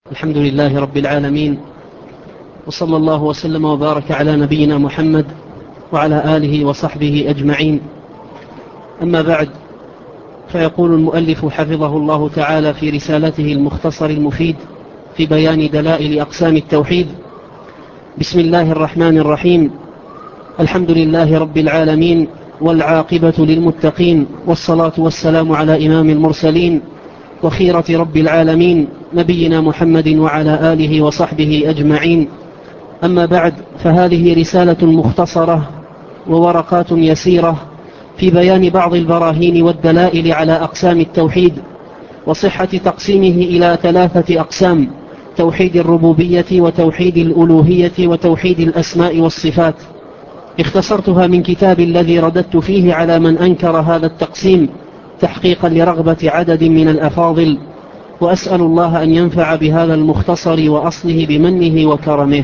الحمد لله رب العالمين، وصلى الله وسلم وبارك على نبينا محمد وعلى آله وصحبه أجمعين. أما بعد، فيقول المؤلف حفظه الله تعالى في رسالته المختصر المفيد في بيان دلائل أقسام التوحيد: بسم الله الرحمن الرحيم. الحمد لله رب العالمين، والعاقبة للمتقين، والصلاة والسلام على إمام المرسلين وخيرة رب العالمين نبينا محمد وعلى آله وصحبه أجمعين. أما بعد، فهذه رسالة مختصرة وورقات يسيرة في بيان بعض البراهين والدلائل على أقسام التوحيد وصحة تقسيمه إلى 3 أقسام: توحيد الربوبية وتوحيد الألوهية وتوحيد الأسماء والصفات. اختصرتها من كتاب الذي رددت فيه على من أنكر هذا التقسيم تحقيقا لرغبة عدد من الأفاضل، وأسأل الله أن ينفع بهذا المختصر وأصله بمنه وكرمه.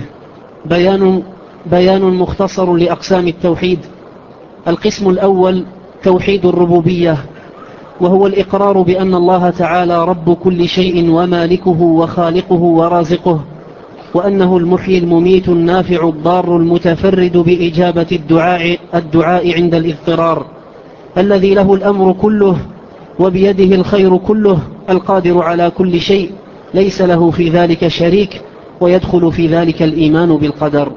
بيان مختصر لأقسام التوحيد. القسم الأول توحيد الربوبية، وهو الإقرار بأن الله تعالى رب كل شيء ومالكه وخالقه ورازقه، وأنه المحيي المميت النافع الضار المتفرد بإجابة الدعاء عند الاضطرار، الذي له الأمر كله وبيده الخير كله، القادر على كل شيء، ليس له في ذلك شريك، ويدخل في ذلك الإيمان بالقدر.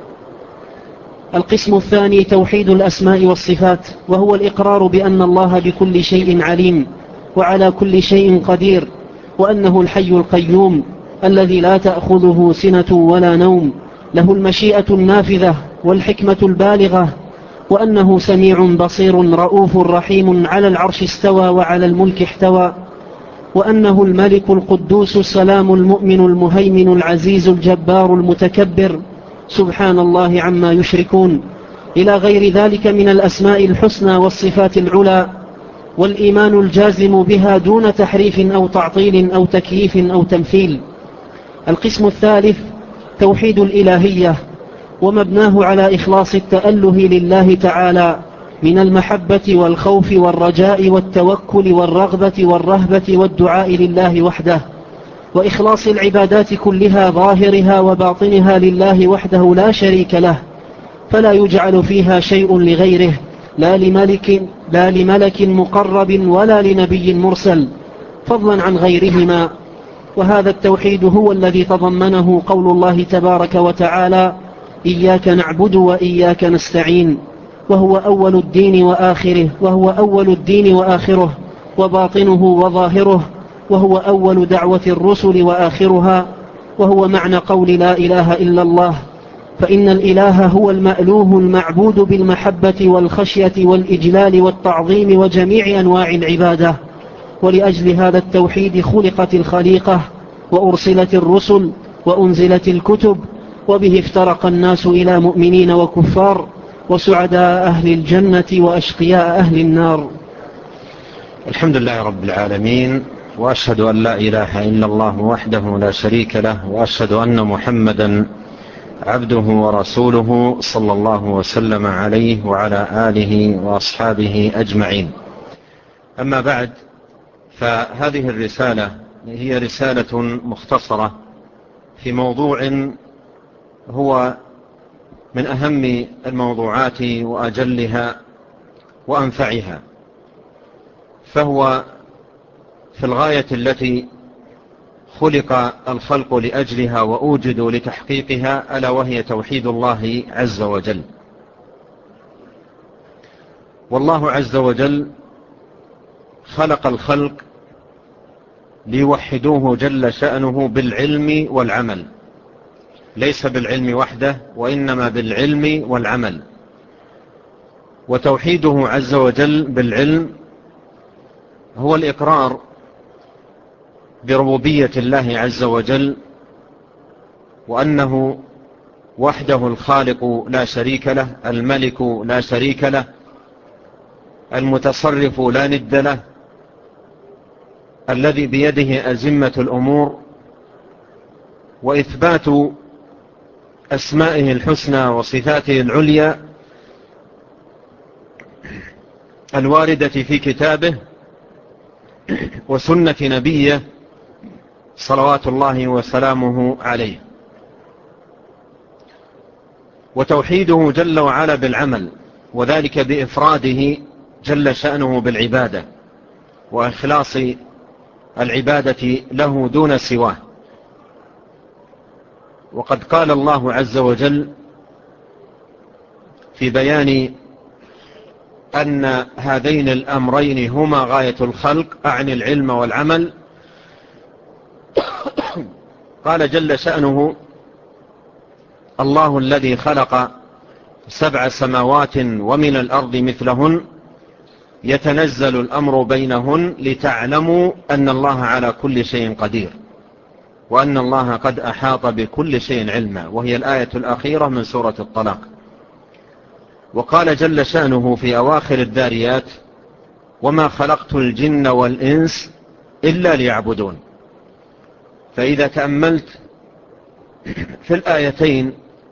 القسم الثاني توحيد الأسماء والصفات، وهو الإقرار بأن الله بكل شيء عليم وعلى كل شيء قدير، وأنه الحي القيوم الذي لا تأخذه سنة ولا نوم، له المشيئة النافذة والحكمة البالغة، وأنه سميع بصير رؤوف رحيم، على العرش استوى وعلى الملك احتوى، وأنه الملك القدوس السلام المؤمن المهيمن العزيز الجبار المتكبر، سبحان الله عما يشركون، إلى غير ذلك من الأسماء الحسنى والصفات العلى، والإيمان الجازم بها دون تحريف أو تعطيل أو تكييف أو تمثيل. القسم الثالث توحيد الإلهية، ومبناه على إخلاص التأله لله تعالى من المحبة والخوف والرجاء والتوكل والرغبة والرهبة والدعاء لله وحده، وإخلاص العبادات كلها ظاهرها وباطنها لله وحده لا شريك له، فلا يجعل فيها شيء لغيره، لا لملك مقرب ولا لنبي مرسل، فضلا عن غيرهما. وهذا التوحيد هو الذي تضمنه قول الله تبارك وتعالى: إياك نعبد وإياك نستعين، وهو أول الدين وآخره وباطنه وظاهره، وهو أول دعوة الرسل وآخرها، وهو معنى قول لا إله إلا الله، فإن الإله هو المألوه المعبود بالمحبة والخشية والإجلال والتعظيم وجميع أنواع العبادة. ولأجل هذا التوحيد خلقت الخليقة، وأرسلت الرسل، وأنزلت الكتب، وبه افترق الناس إلى مؤمنين وكفار، وسعداء أهل الجنة وأشقياء أهل النار. الحمد لله رب العالمين، وأشهد أن لا إله إلا الله وحده لا شريك له، وأشهد أن محمدا عبده ورسوله صلى الله وسلم عليه وعلى آله وأصحابه أجمعين. أما بعد، فهذه الرسالة هي رسالة مختصرة في موضوع هو من أهم الموضوعات وأجلها وأنفعها، فهو في الغاية التي خلق الخلق لأجلها وأوجدوا لتحقيقها، ألا وهي توحيد الله عز وجل. والله عز وجل خلق الخلق ليوحدوه جل شأنه بالعلم والعمل، ليس بالعلم وحده، وإنما بالعلم والعمل. وتوحيده عز وجل بالعلم هو الإقرار بربوبية الله عز وجل، وأنه وحده الخالق لا شريك له، الملك لا شريك له، المتصرف لا ند له، الذي بيده أزمة الأمور، وإثبات أسمائه الحسنى وصفاته العليا الواردة في كتابه وسنة نبيه صلوات الله وسلامه عليه. وتوحيده جل وعلا بالعمل، وذلك بإفراده جل شأنه بالعبادة وإخلاص العبادة له دون سواه. وقد قال الله عز وجل في بيان أن هذين الأمرين هما غاية الخلق، أعني العلم والعمل، قال جل شأنه: الله الذي خلق 7 سماوات ومن الأرض مثلهن يتنزل الأمر بينهن لتعلموا أن الله على كل شيء قدير وأن الله قد أحاط بكل شيء علما، وهي الآية الأخيرة من سورة الطلاق. وقال جل شأنه في أواخر الذاريات: وما خلقت الجن والإنس إلا ليعبدون. فإذا تأملت في الآيتين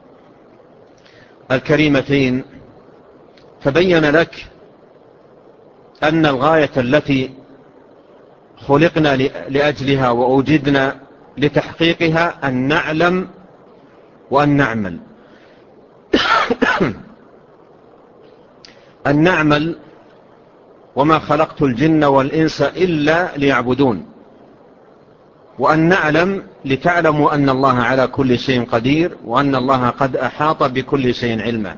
الكريمتين تبين لك أن الغاية التي خلقنا لأجلها وأوجدنا لتحقيقها أن نعلم وأن نعمل. أن نعمل: وما خلقت الجن والإنس إلا ليعبدون. وأن نعلم: لتعلموا أن الله على كل شيء قدير وأن الله قد أحاط بكل شيء علما.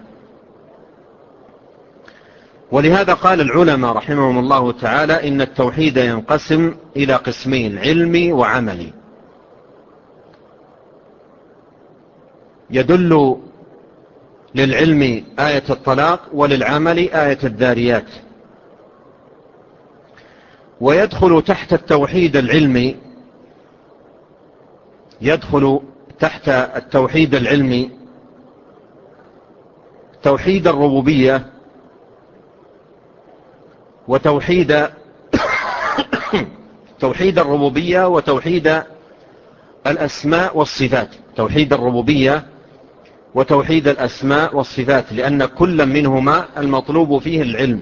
ولهذا قال العلماء رحمهم الله تعالى إن التوحيد ينقسم إلى قسمين: علمي وعملي. يدل للعلم آية الطلاق وللعمل آية الذاريات. ويدخل تحت التوحيد العلمي، يدخل تحت التوحيد العلمي توحيد الربوبية وتوحيد الربوبية وتوحيد الأسماء والصفات. توحيد الربوبية وتوحيد الأسماء والصفات، لأن كل منهما المطلوب فيه العلم.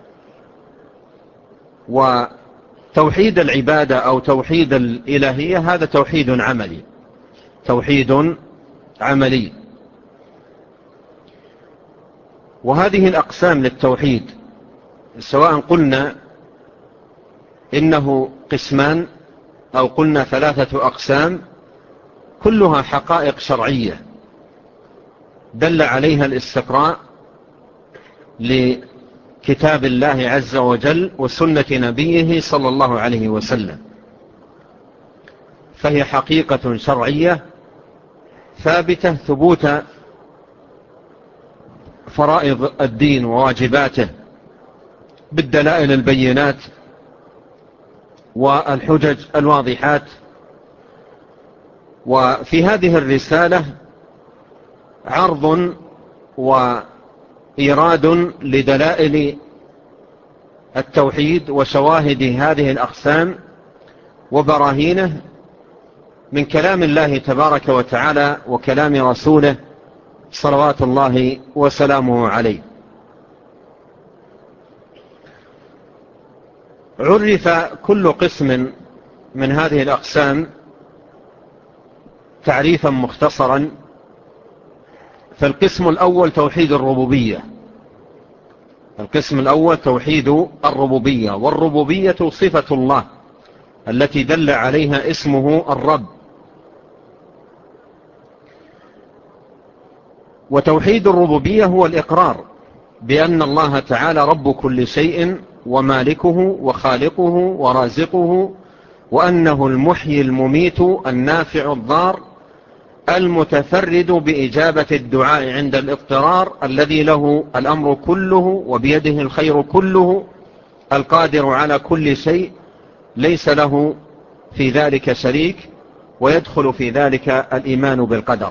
وتوحيد العبادة أو توحيد الإلهية هذا توحيد عملي، توحيد عملي. وهذه الأقسام للتوحيد سواء قلنا إنه قسمان أو قلنا 3 أقسام، كلها حقائق شرعية دل عليها الاستقراء لكتاب الله عز وجل وسنة نبيه صلى الله عليه وسلم. فهي حقيقة شرعية ثابتة ثبوت فرائض الدين وواجباته بالدلائل البينات والحجج الواضحات. وفي هذه الرسالة عرض وإيراد لدلائل التوحيد وشواهد هذه الأقسام وبراهينه من كلام الله تبارك وتعالى وكلام رسوله صلوات الله وسلامه عليه. عرف كل قسم من هذه الأقسام تعريفا مختصرا. فالقسم الأول توحيد الربوبية. القسم الأول توحيد الربوبية، والربوبية صفة الله التي دل عليها اسمه الرب. وتوحيد الربوبية هو الإقرار بأن الله تعالى رب كل شيء ومالكه وخالقه ورازقه، وأنه المحيي المميت النافع الضار المتفرد بإجابة الدعاء عند الاضطرار، الذي له الأمر كله وبيده الخير كله، القادر على كل شيء ليس له في ذلك شريك، ويدخل في ذلك الإيمان بالقدر.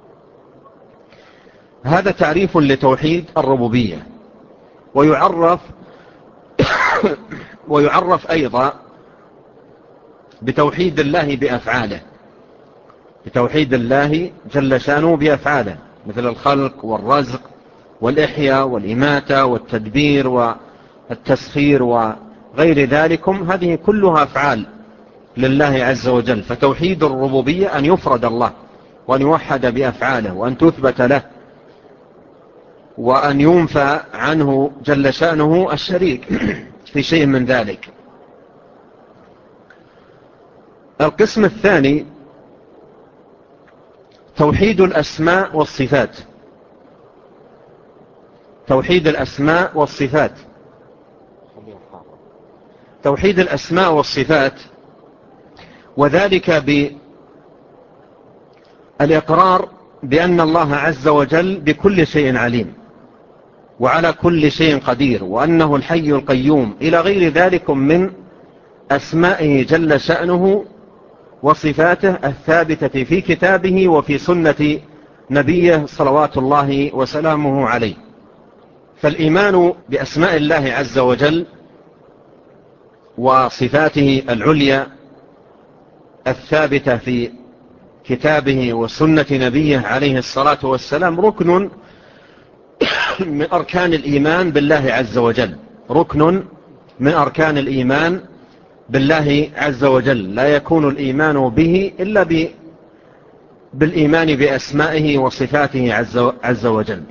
هذا تعريف لتوحيد الربوبية. ويعرف أيضا بتوحيد الله بأفعاله، بتوحيد الله جل شانه بأفعاله، مثل الخلق والرزق والإحياء والإماتة والتدبير والتسخير وغير ذلكم. هذه كلها أفعال لله عز وجل. فتوحيد الربوبية أن يفرد الله وأن يوحد بأفعاله وأن تثبت له وأن ينفى عنه جل شأنه الشريك في شيء من ذلك. القسم الثاني توحيد الأسماء والصفات. توحيد الأسماء والصفات. توحيد الأسماء والصفات وذلك بالإقرار بأن الله عز وجل بكل شيء عليم وعلى كل شيء قدير، وأنه الحي القيوم إلى غير ذلك من أسمائه جل شأنه وصفاته الثابتة في كتابه وفي سنة نبيه صلوات الله وسلامه عليه. فالإيمان بأسماء الله عز وجل وصفاته العليا الثابتة في كتابه وسنة نبيه عليه الصلاة والسلام ركن من أركان الإيمان بالله عز وجل، ركن من أركان الإيمان بالله عز وجل. لا يكون الإيمان به إلا بالإيمان بأسمائه وصفاته عز وجل.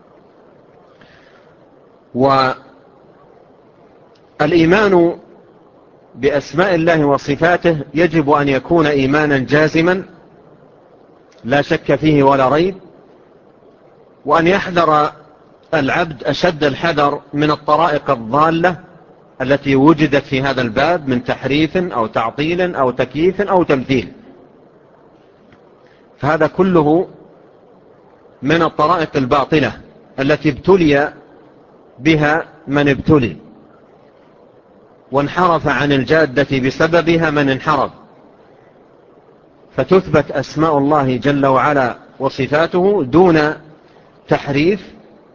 والإيمان بأسماء الله وصفاته يجب أن يكون إيمانا جازما لا شك فيه ولا ريب، وأن يحذر العبد أشد الحذر من الطرائق الضالة التي وجدت في هذا الباب من تحريف أو تعطيل أو تكييف أو تمثيل. فهذا كله من الطرائق الباطلة التي ابتلي بها من ابتلي وانحرف عن الجادة بسببها من انحرف. فتثبت أسماء الله جل وعلا وصفاته دون تحريف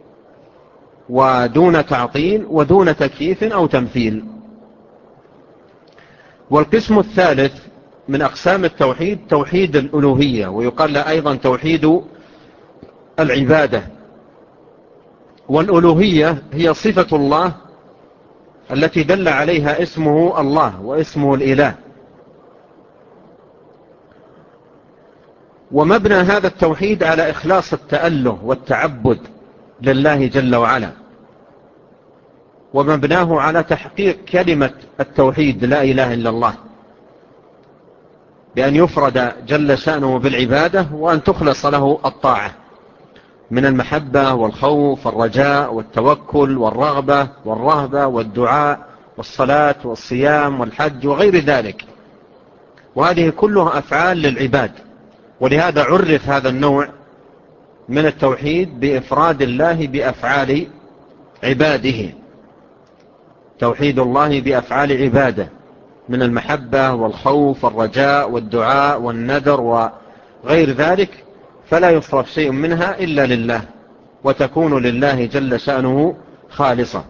ودون تعطيل ودون تكييف أو تمثيل. والقسم الثالث من أقسام التوحيد توحيد الألوهية، ويقال له أيضا توحيد العبادة. والألوهية هي صفة الله التي دل عليها اسمه الله واسمه الإله. ومبنى هذا التوحيد على إخلاص التأله والتعبد لله جل وعلا، ومبناه على تحقيق كلمة التوحيد لا إله إلا الله، بأن يفرد جل شأنه بالعبادة وأن تخلص له الطاعة من المحبة والخوف والرجاء والتوكل والرغبة والرهبة والدعاء والصلاة والصيام والحج وغير ذلك. وهذه كلها أفعال للعباد، ولهذا عرف هذا النوع من التوحيد بإفراد الله بأفعال عباده. توحيد الله بأفعال عباده من المحبة والخوف والرجاء والدعاء والنذر وغير ذلك، فلا يصرف شيء منها إلا لله، وتكون لله جل شأنه خالصة.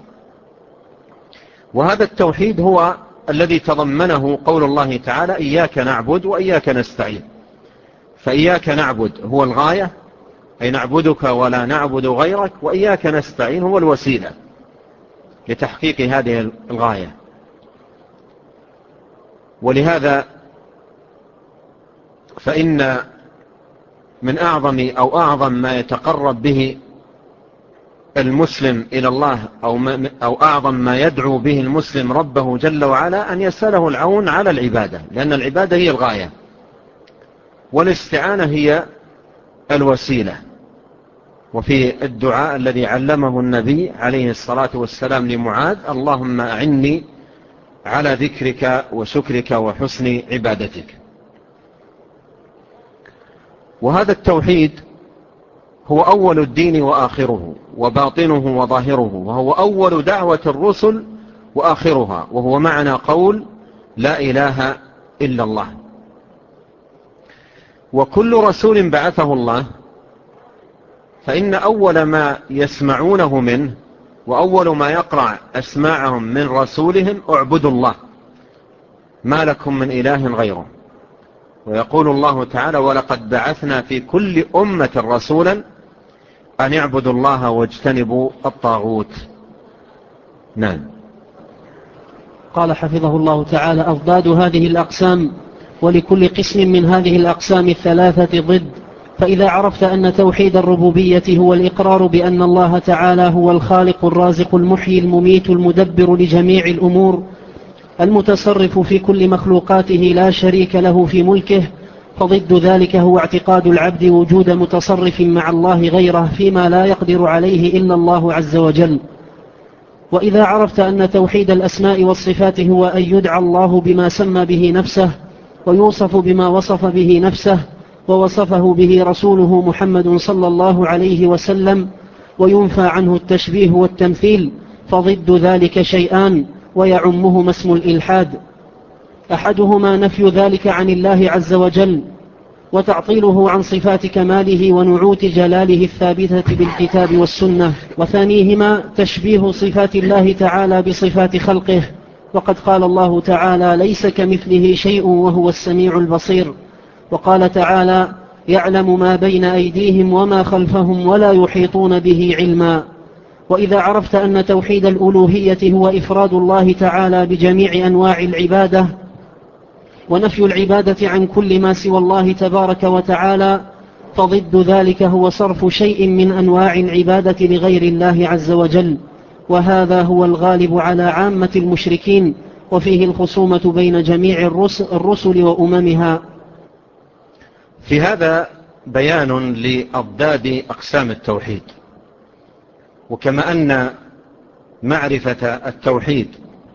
وهذا التوحيد هو الذي تضمنه قول الله تعالى إياك نعبد وإياك نستعين. فإياك نعبد هو الغاية، أي نعبدك ولا نعبد غيرك، وإياك نستعين هو الوسيلة لتحقيق هذه الغاية. ولهذا فإن من أعظم ما يتقرب به المسلم إلى الله أو أعظم ما يدعو به المسلم ربه جل وعلا أن يسأله العون على العبادة، لأن العبادة هي الغاية والاستعانة هي الوسيلة. وفي الدعاء الذي علمه النبي عليه الصلاة والسلام لمعاذ اللهم أعني على ذكرك وشكرك وحسن عبادتك. وهذا التوحيد هو أول الدين وآخره وباطنه وظاهره، وهو أول دعوة الرسل وآخرها، وهو معنى قول لا إله إلا الله. وكل رسول بعثه الله فإن أول ما يسمعونه منه وأول ما يقرع أسماعهم من رسولهم اعبدوا الله ما لكم من إله غيره. ويقول الله تعالى ولقد بعثنا في كل أمة رسولا أن يعبدوا الله واجتنبوا الطاغوت. نعم. قال حفظه الله تعالى: أضداد هذه الأقسام، ولكل قسم من هذه الأقسام الثلاثة ضد. فإذا عرفت أن توحيد الربوبية هو الإقرار بأن الله تعالى هو الخالق الرازق المحيي المميت المدبر لجميع الأمور المتصرف في كل مخلوقاته لا شريك له في ملكه، فضد ذلك هو اعتقاد العبد وجود متصرف مع الله غيره فيما لا يقدر عليه إلا الله عز وجل. وإذا عرفت أن توحيد الأسماء والصفات هو أن يدعى الله بما سمى به نفسه، ويوصف بما وصف به نفسه ووصفه به رسوله محمد صلى الله عليه وسلم، وينفى عنه التشبيه والتمثيل، فضد ذلك شيئان ويعمهما اسم الإلحاد: أحدهما نفي ذلك عن الله عز وجل وتعطيله عن صفات كماله ونعوت جلاله الثابتة بالكتاب والسنة، وثانيهما تشبيه صفات الله تعالى بصفات خلقه، وقد قال الله تعالى: ليس كمثله شيء وهو السميع البصير. وقال تعالى: يعلم ما بين أيديهم وما خلفهم ولا يحيطون به علما. وإذا عرفت أن توحيد الألوهية هو إفراد الله تعالى بجميع أنواع العبادة ونفي العبادة عن كل ما سوى الله تبارك وتعالى، فضد ذلك هو صرف شيء من أنواع العبادة لغير الله عز وجل، وهذا هو الغالب على عامة المشركين، وفيه الخصومة بين جميع الرسل وأممها. في هذا بيان لأضداد أقسام التوحيد، وكما أن معرفة التوحيد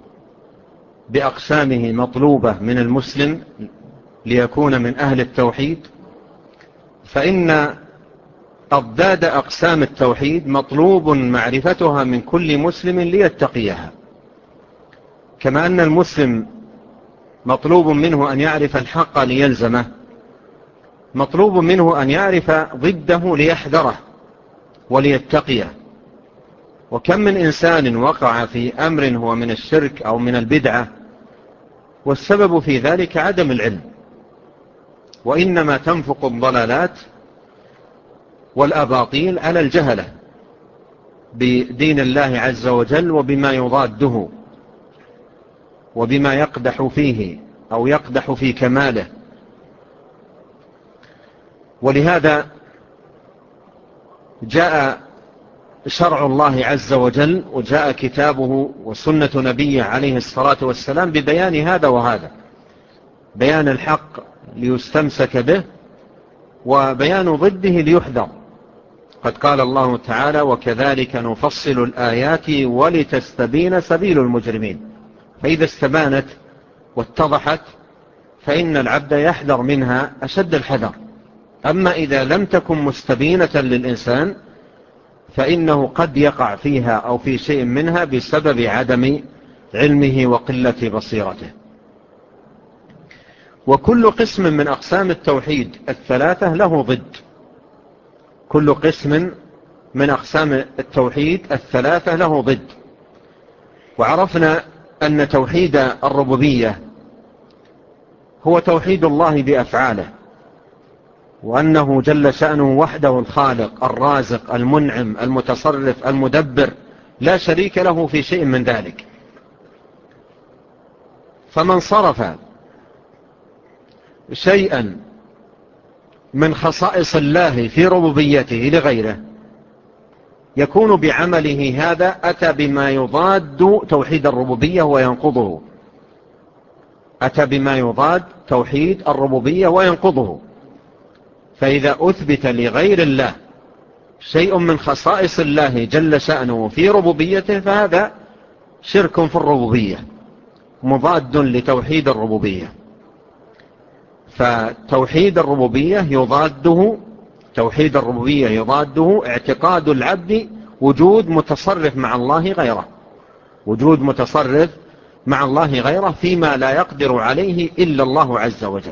بأقسامه مطلوبة من المسلم ليكون من أهل التوحيد، فإن أضداد أقسام التوحيد مطلوب معرفتها من كل مسلم ليتقيها. كما أن المسلم مطلوب منه أن يعرف الحق ليلزمه، مطلوب منه أن يعرف ضده ليحذره وليتقيه. وكم من إنسان وقع في أمر هو من الشرك أو من البدعة، والسبب في ذلك عدم العلم. وإنما تنفق الضلالات والأباطيل على الجهلة بدين الله عز وجل وبما يضاده وبما يقدح فيه أو يقدح في كماله. ولهذا جاء شرع الله عز وجل وجاء كتابه وسنة نبيه عليه الصلاة والسلام ببيان هذا وهذا: بيان الحق ليستمسك به، وبيان ضده ليحذر. قد قال الله تعالى: وكذلك نفصل الآيات ولتستبين سبيل المجرمين. فإذا استبانت واتضحت فإن العبد يحذر منها أشد الحذر. أما إذا لم تكن مستبينة للإنسان فإنه قد يقع فيها أو في شيء منها بسبب عدم علمه وقلة بصيرته. وكل قسم من أقسام التوحيد الثلاثة له ضد. كل قسم من أقسام التوحيد الثلاثة له ضد. وعرفنا أن توحيد الربوبية هو توحيد الله بأفعاله، وأنه جل شأنه وحده الخالق الرازق المنعم المتصرف المدبر، لا شريك له في شيء من ذلك. فمن صرف شيئا من خصائص الله في ربوبيته لغيره يكون بعمله هذا أتى بما يضاد توحيد الربوبية وينقضه، أتى بما يضاد توحيد الربوبية وينقضه. فإذا أثبت لغير الله شيء من خصائص الله جل شأنه في ربوبيته فهذا شرك في الربوبية مضاد لتوحيد الربوبية. فتوحيد الربوبية يضاده اعتقاد العبد وجود متصرف مع الله غيره، وجود متصرف مع الله غيره فيما لا يقدر عليه إلا الله عز وجل.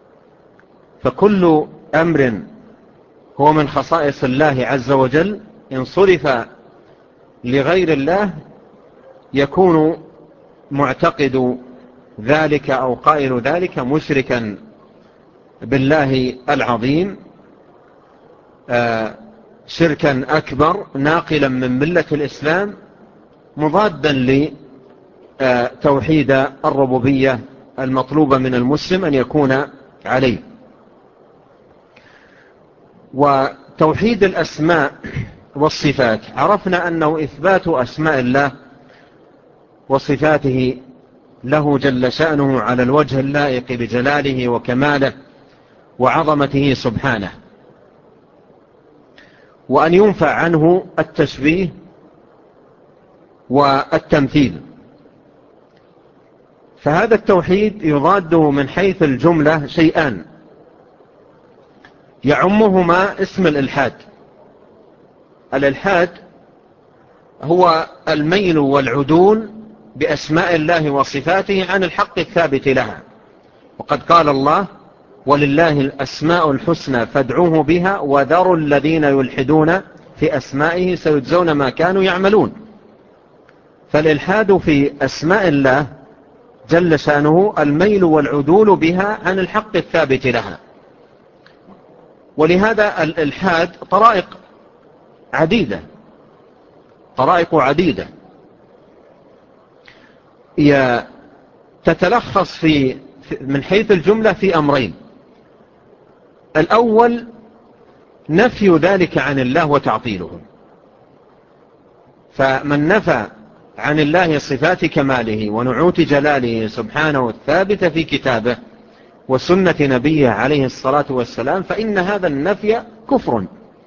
فكل أمر هو من خصائص الله عز وجل إن صرف لغير الله يكون معتقد ذلك أو قائل ذلك مشركا بالله العظيم، شركا أكبر ناقلا من ملة الإسلام، مضادا توحيد الربوبية المطلوب من المسلم أن يكون عليه. وتوحيد الأسماء والصفات، عرفنا أنه إثبات أسماء الله وصفاته له جل شأنه على الوجه اللائق بجلاله وكماله وعظمته سبحانه، وأن ينفع عنه التشبيه والتمثيل. فهذا التوحيد يضاده من حيث الجملة شيئان يعمهما اسم الإلحاد. الإلحاد هو الميل والعدول بأسماء الله وصفاته عن الحق الثابت لها، وقد قال الله: ولله الأسماء الحسنى فادعوه بها وذروا الذين يلحدون في أسمائه سيجزون ما كانوا يعملون. فالإلحاد في أسماء الله جل شأنه الميل والعدول بها عن الحق الثابت لها. ولهذا الإلحاد طرائق عديدة تتلخص من حيث الجملة في أمرين: الأول نفي ذلك عن الله وتعطيله، فمن نفى عن الله صفات كماله ونعوت جلاله سبحانه الثابتة في كتابه وسنة نبيه عليه الصلاة والسلام فإن هذا النفي كفر.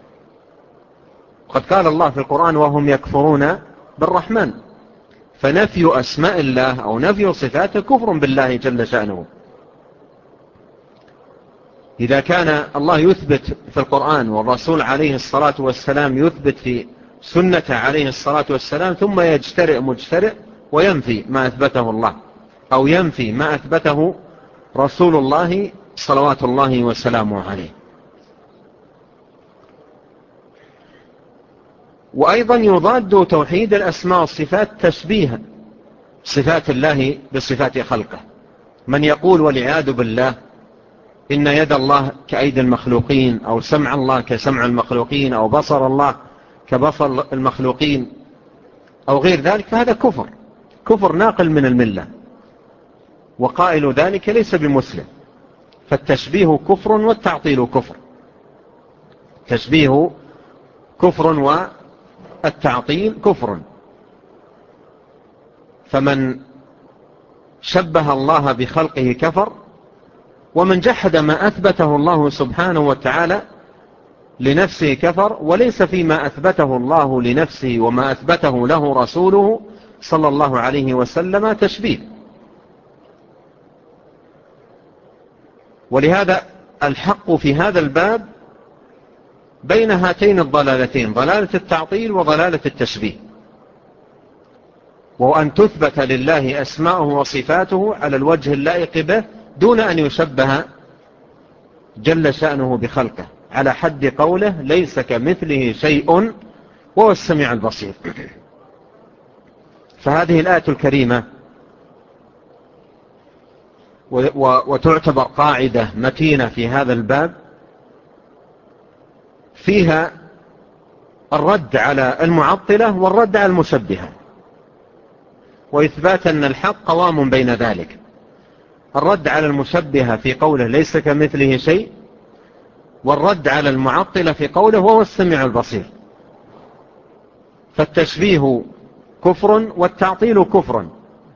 قد قال الله في القرآن: وهم يكفرون بالرحمن. فنفي أسماء الله أو نفي صفاته كفر بالله جل شأنه. إذا كان الله يثبت في القرآن والرسول عليه الصلاة والسلام يثبت في سنة عليه الصلاة والسلام، ثم يجترئ مجترئ وينفي ما أثبته الله أو ينفي ما أثبته رسول الله صلوات الله وسلامه عليه. وأيضا يضاد توحيد الأسماء والصفات تشبيه صفات الله بصفات خلقه. من يقول والعياذ بالله إن يد الله كأيدي المخلوقين، أو سمع الله كسمع المخلوقين، أو بصر الله كبصر المخلوقين، أو غير ذلك، فهذا كفر ناقل من الملة، وقائل ذلك ليس بمسلم. فالتشبيه كفر والتعطيل كفر. تشبيه كفر والتعطيل كفر. فمن شبه الله بخلقه كفر، ومن جحد ما أثبته الله سبحانه وتعالى لنفسه كفر، وليس فيما أثبته الله لنفسه وما أثبته له رسوله صلى الله عليه وسلم تشبيه. ولهذا الحق في هذا الباب بين هاتين الضلالتين، ضلالة التعطيل وضلالة التشبيه، وأن تثبت لله أسماءه وصفاته على الوجه اللائق به دون أن يشبه جل شأنه بخلقه، على حد قوله: ليس كمثله شيء وهو السميع البصير. فهذه الآية الكريمة وتعتبر قاعدة متينة في هذا الباب، فيها الرد على المعطلة والرد على المشبهة، وإثبات أن الحق قوام بين ذلك. الرد على المشبهة في قوله ليس كمثله شيء، والرد على المعطلة في قوله وهو السميع البصير. فالتشبيه كفر والتعطيل كفر،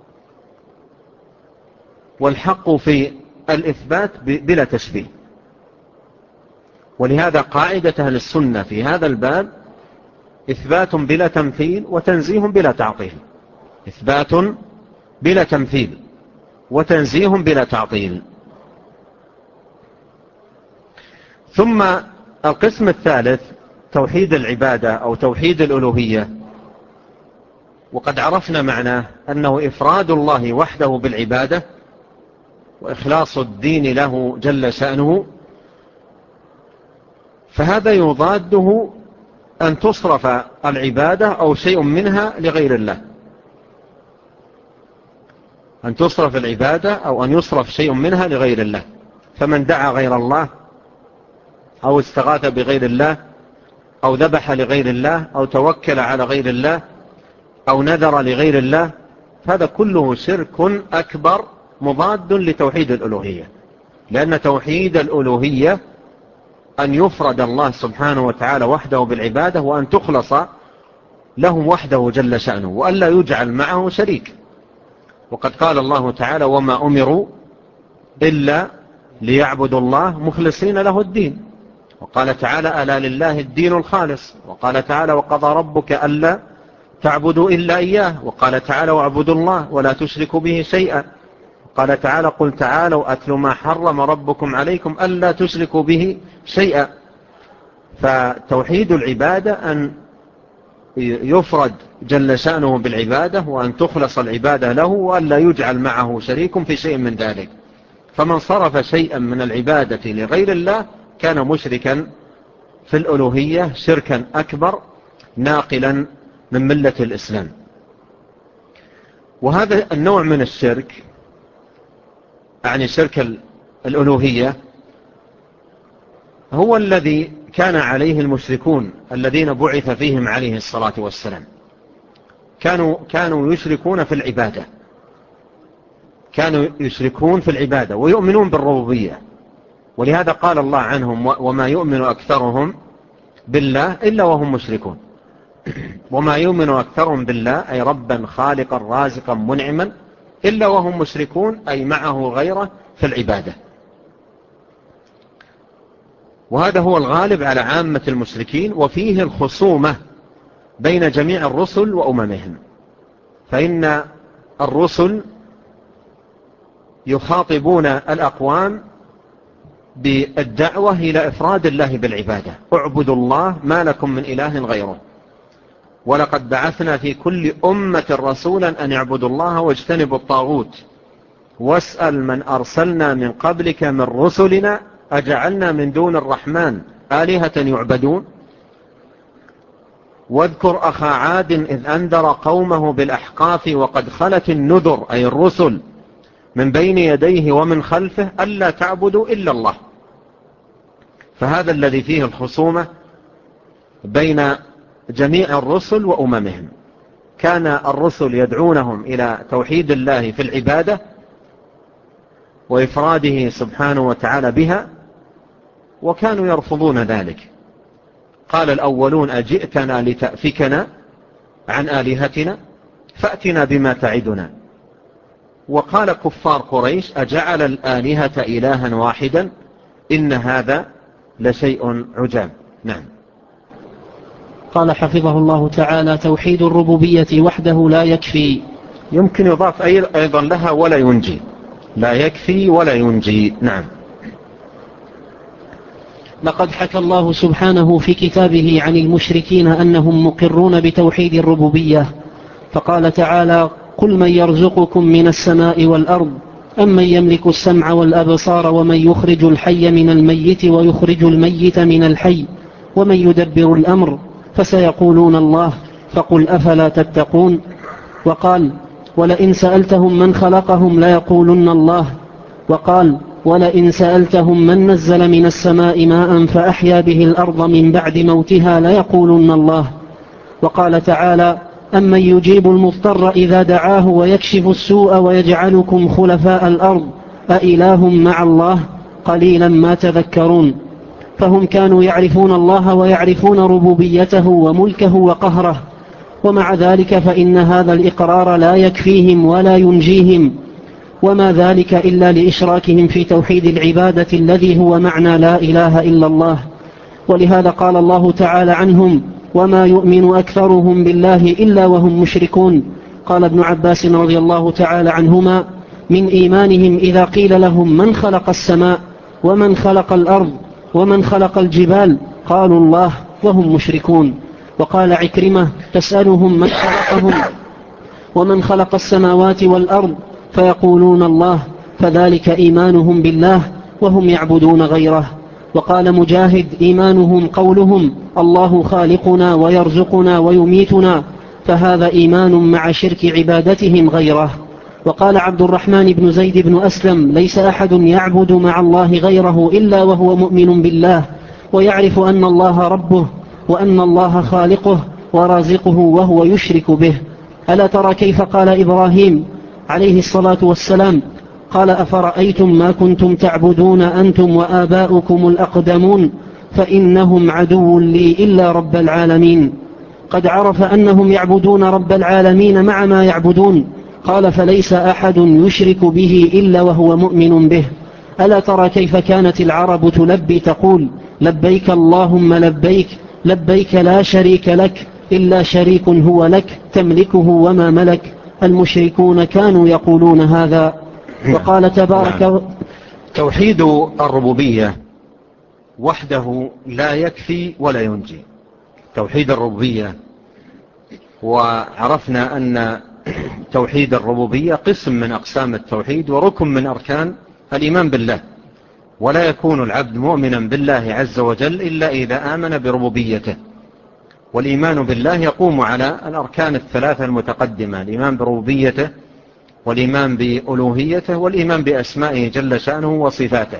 والحق في الإثبات بلا تشبيه. ولهذا قاعدة أهل السنة في هذا الباب إثبات بلا تمثيل وتنزيه بلا تعطيل. إثبات بلا تمثيل وتنزيه بلا تعطيل. ثم القسم الثالث توحيد العبادة أو توحيد الألوهية. وقد عرفنا معناه أنه إفراد الله وحده بالعبادة وإخلاص الدين له جل شأنه. فهذا يضاده أن تصرف العبادة أو شيء منها لغير الله، أن تصرف العبادة أو أن يصرف شيء منها لغير الله. فمن دعا غير الله أو استغاث بغير الله أو ذبح لغير الله أو توكل على غير الله أو نذر لغير الله، هذا كله شرك أكبر مضاد لتوحيد الألوهية، لأن توحيد الألوهية أن يفرد الله سبحانه وتعالى وحده بالعبادة، وأن تخلص له وحده جل شأنه، وأن لا يجعل معه شريك. وقد قال الله تعالى: وما أمروا إلا ليعبدوا الله مخلصين له الدين. وقال تعالى: ألا لله الدين الخالص. وقال تعالى: وقضى ربك ألا تعبدوا إلا إياه. وقال تعالى: واعبدوا الله ولا تشركوا به شيئا. قال تعالى: قل تعالوا أتل ما حرم ربكم عليكم ألا تشركوا به شيئا. فتوحيد العبادة أن يفرد جل شأنه بالعبادة، وأن تخلص العبادة له، وأن لا يجعل معه شريك في شيء من ذلك. فمن صرف شيئا من العبادة لغير الله كان مشركا في الألوهية شركا أكبر ناقلا من ملة الإسلام. وهذا النوع من الشرك، يعني شرك الألوهية، هو الذي كان عليه المشركون الذين بعث فيهم عليه الصلاة والسلام. كانوا يشركون في العبادة، كانوا يشركون في العبادة ويؤمنون بالربوبية. ولهذا قال الله عنهم: وما يؤمن أكثرهم بالله إلا وهم مشركون. وما يؤمن أكثرهم بالله أي ربا خالقا رازقا منعما إلا وهم مشركون، أي معه غيره في العبادة. وهذا هو الغالب على عامة المشركين، وفيه الخصومة بين جميع الرسل وأممهم. فإن الرسل يخاطبون الأقوام بالدعوة إلى إفراد الله بالعبادة: اعبدوا الله ما لكم من إله غيره، ولقد بعثنا في كل أمة رسولا أن يعبدوا الله واجتنبوا الطاغوت، واسأل من أرسلنا من قبلك من رسلنا أجعلنا من دون الرحمن آلهة يعبدون. واذكر أخا عاد إذ أنذر قومه بالأحقاف وقد خلت النذر أي الرسل من بين يديه ومن خلفه ألا تعبدوا إلا الله. فهذا الذي فيه الخصومة بين جميع الرسل وأممهم. كان الرسل يدعونهم إلى توحيد الله في العبادة وإفراده سبحانه وتعالى بها، وكانوا يرفضون ذلك. قال الأولون: أجئتنا لتأفكنا عن آلهتنا فأتنا بما تعدنا. وقال كفار قريش: أجعل الآلهة إلها واحدا إن هذا لشيء عجاب. نعم. قال حفظه الله تعالى: توحيد الربوبية وحده لا يكفي. يمكن يضاف أيضا لها ولا ينجي، لا يكفي ولا ينجي. نعم. لقد حكى الله سبحانه في كتابه عن المشركين أنهم مقرون بتوحيد الربوبية، فقال تعالى: قل من يرزقكم من السماء والأرض أمن يملك السمع والأبصار ومن يخرج الحي من الميت ويخرج الميت من الحي ومن يدبر الأمر فسيقولون الله فقل أفلا تتقون. وقال: ولئن سألتهم من خلقهم ليقولن الله. وقال: ولئن سألتهم من نزل من السماء ماء فأحيا به الأرض من بعد موتها ليقولن الله. وقال تعالى: أمن يجيب المضطر إذا دعاه ويكشف السوء ويجعلكم خلفاء الأرض أإله مع الله قليلا ما تذكرون. فهم كانوا يعرفون الله ويعرفون ربوبيته وملكه وقهره، ومع ذلك فإن هذا الإقرار لا يكفيهم ولا ينجيهم، وما ذلك إلا لإشراكهم في توحيد العبادة الذي هو معنى لا إله إلا الله. ولهذا قال الله تعالى عنهم: وما يؤمن أكثرهم بالله إلا وهم مشركون. قال ابن عباس رضي الله تعالى عنهما: من إيمانهم إذا قيل لهم من خلق السماء ومن خلق الأرض ومن خلق الجبال قالوا الله وهم مشركون. وقال عكرمة: تسألهم من خلقهم ومن خلق السماوات والأرض فيقولون الله، فذلك إيمانهم بالله وهم يعبدون غيره. وقال مجاهد: إيمانهم قولهم الله خالقنا ويرزقنا ويميتنا، فهذا إيمان مع شرك عبادتهم غيره. وقال عبد الرحمن بن زيد بن أسلم: ليس أحد يعبد مع الله غيره إلا وهو مؤمن بالله ويعرف أن الله ربه وأن الله خالقه ورازقه وهو يشرك به. ألا ترى كيف قال إبراهيم عليه الصلاة والسلام قال أفرأيتم ما كنتم تعبدون أنتم وآباؤكم الأقدمون فإنهم عدو لي إلا رب العالمين. قد عرف أنهم يعبدون رب العالمين مع ما يعبدون. قال فليس أحد يشرك به إلا وهو مؤمن به. ألا ترى كيف كانت العرب تلبي تقول لبيك اللهم لبيك لبيك لا شريك لك إلا شريك هو لك تملكه وما ملك. المشركون كانوا يقولون هذا. وقال تبارك توحيد الربوبية وحده لا يكفي ولا ينجي. توحيد الربوبية، وعرفنا أن توحيد الربوبية قسم من أقسام التوحيد وركن من أركان الإيمان بالله، ولا يكون العبد مؤمنا بالله عز وجل إلا إذا آمن بربوبيته. والإيمان بالله يقوم على الأركان الثلاثة المتقدمة: الإيمان بربوبيته، والإيمان بألوهيته، والإيمان بأسمائه جل شأنه وصفاته.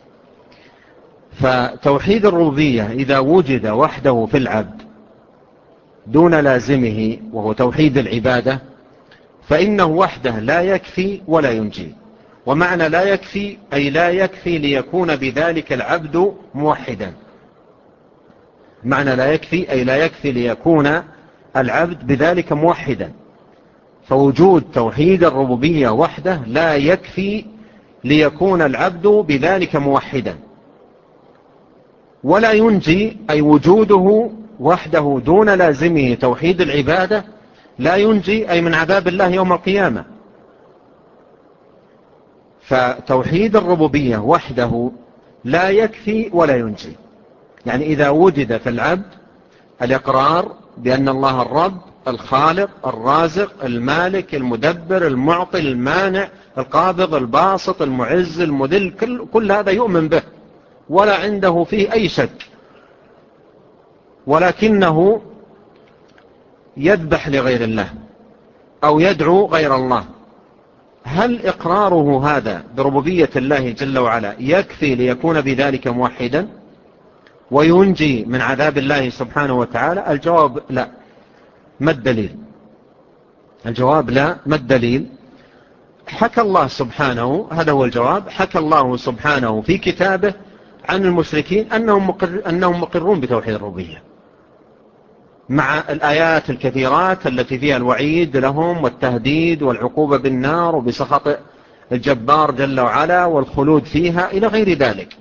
فتوحيد الربوبية إذا وجد وحده في العبد دون لازمه وهو توحيد العبادة فإنه وحده لا يكفي ولا ينجي. ومعنى لا يكفي أي لا يكفي ليكون بذلك العبد موحدا. معنى لا يكفي أي لا يكفي ليكون العبد بذلك موحدا. فوجود توحيد الربوبية وحده لا يكفي ليكون العبد بذلك موحدا. ولا ينجي أي وجوده وحده دون لازمه توحيد العبادة لا ينجي أي من عذاب الله يوم القيامة. فتوحيد الربوبية وحده لا يكفي ولا ينجي. يعني إذا وجد في العبد الإقرار بأن الله الرب الخالق الرازق المالك المدبر المعطي المانع القابض الباسط المعز المذل، كل هذا يؤمن به ولا عنده فيه أي شك، ولكنه يذبح لغير الله أو يدعو غير الله، هل إقراره هذا بربوبية الله جل وعلا يكفي ليكون بذلك موحدا وينجي من عذاب الله سبحانه وتعالى؟ الجواب لا. ما الدليل؟ الجواب لا. ما الدليل؟ حكى الله سبحانه، هذا هو الجواب، حكى الله سبحانه في كتابه عن المشركين أنهم مقرون بتوحيد الربوبية، مع الآيات الكثيرات التي فيها الوعيد لهم والتهديد والعقوبة بالنار وبسخط الجبار جل وعلا والخلود فيها إلى غير ذلك.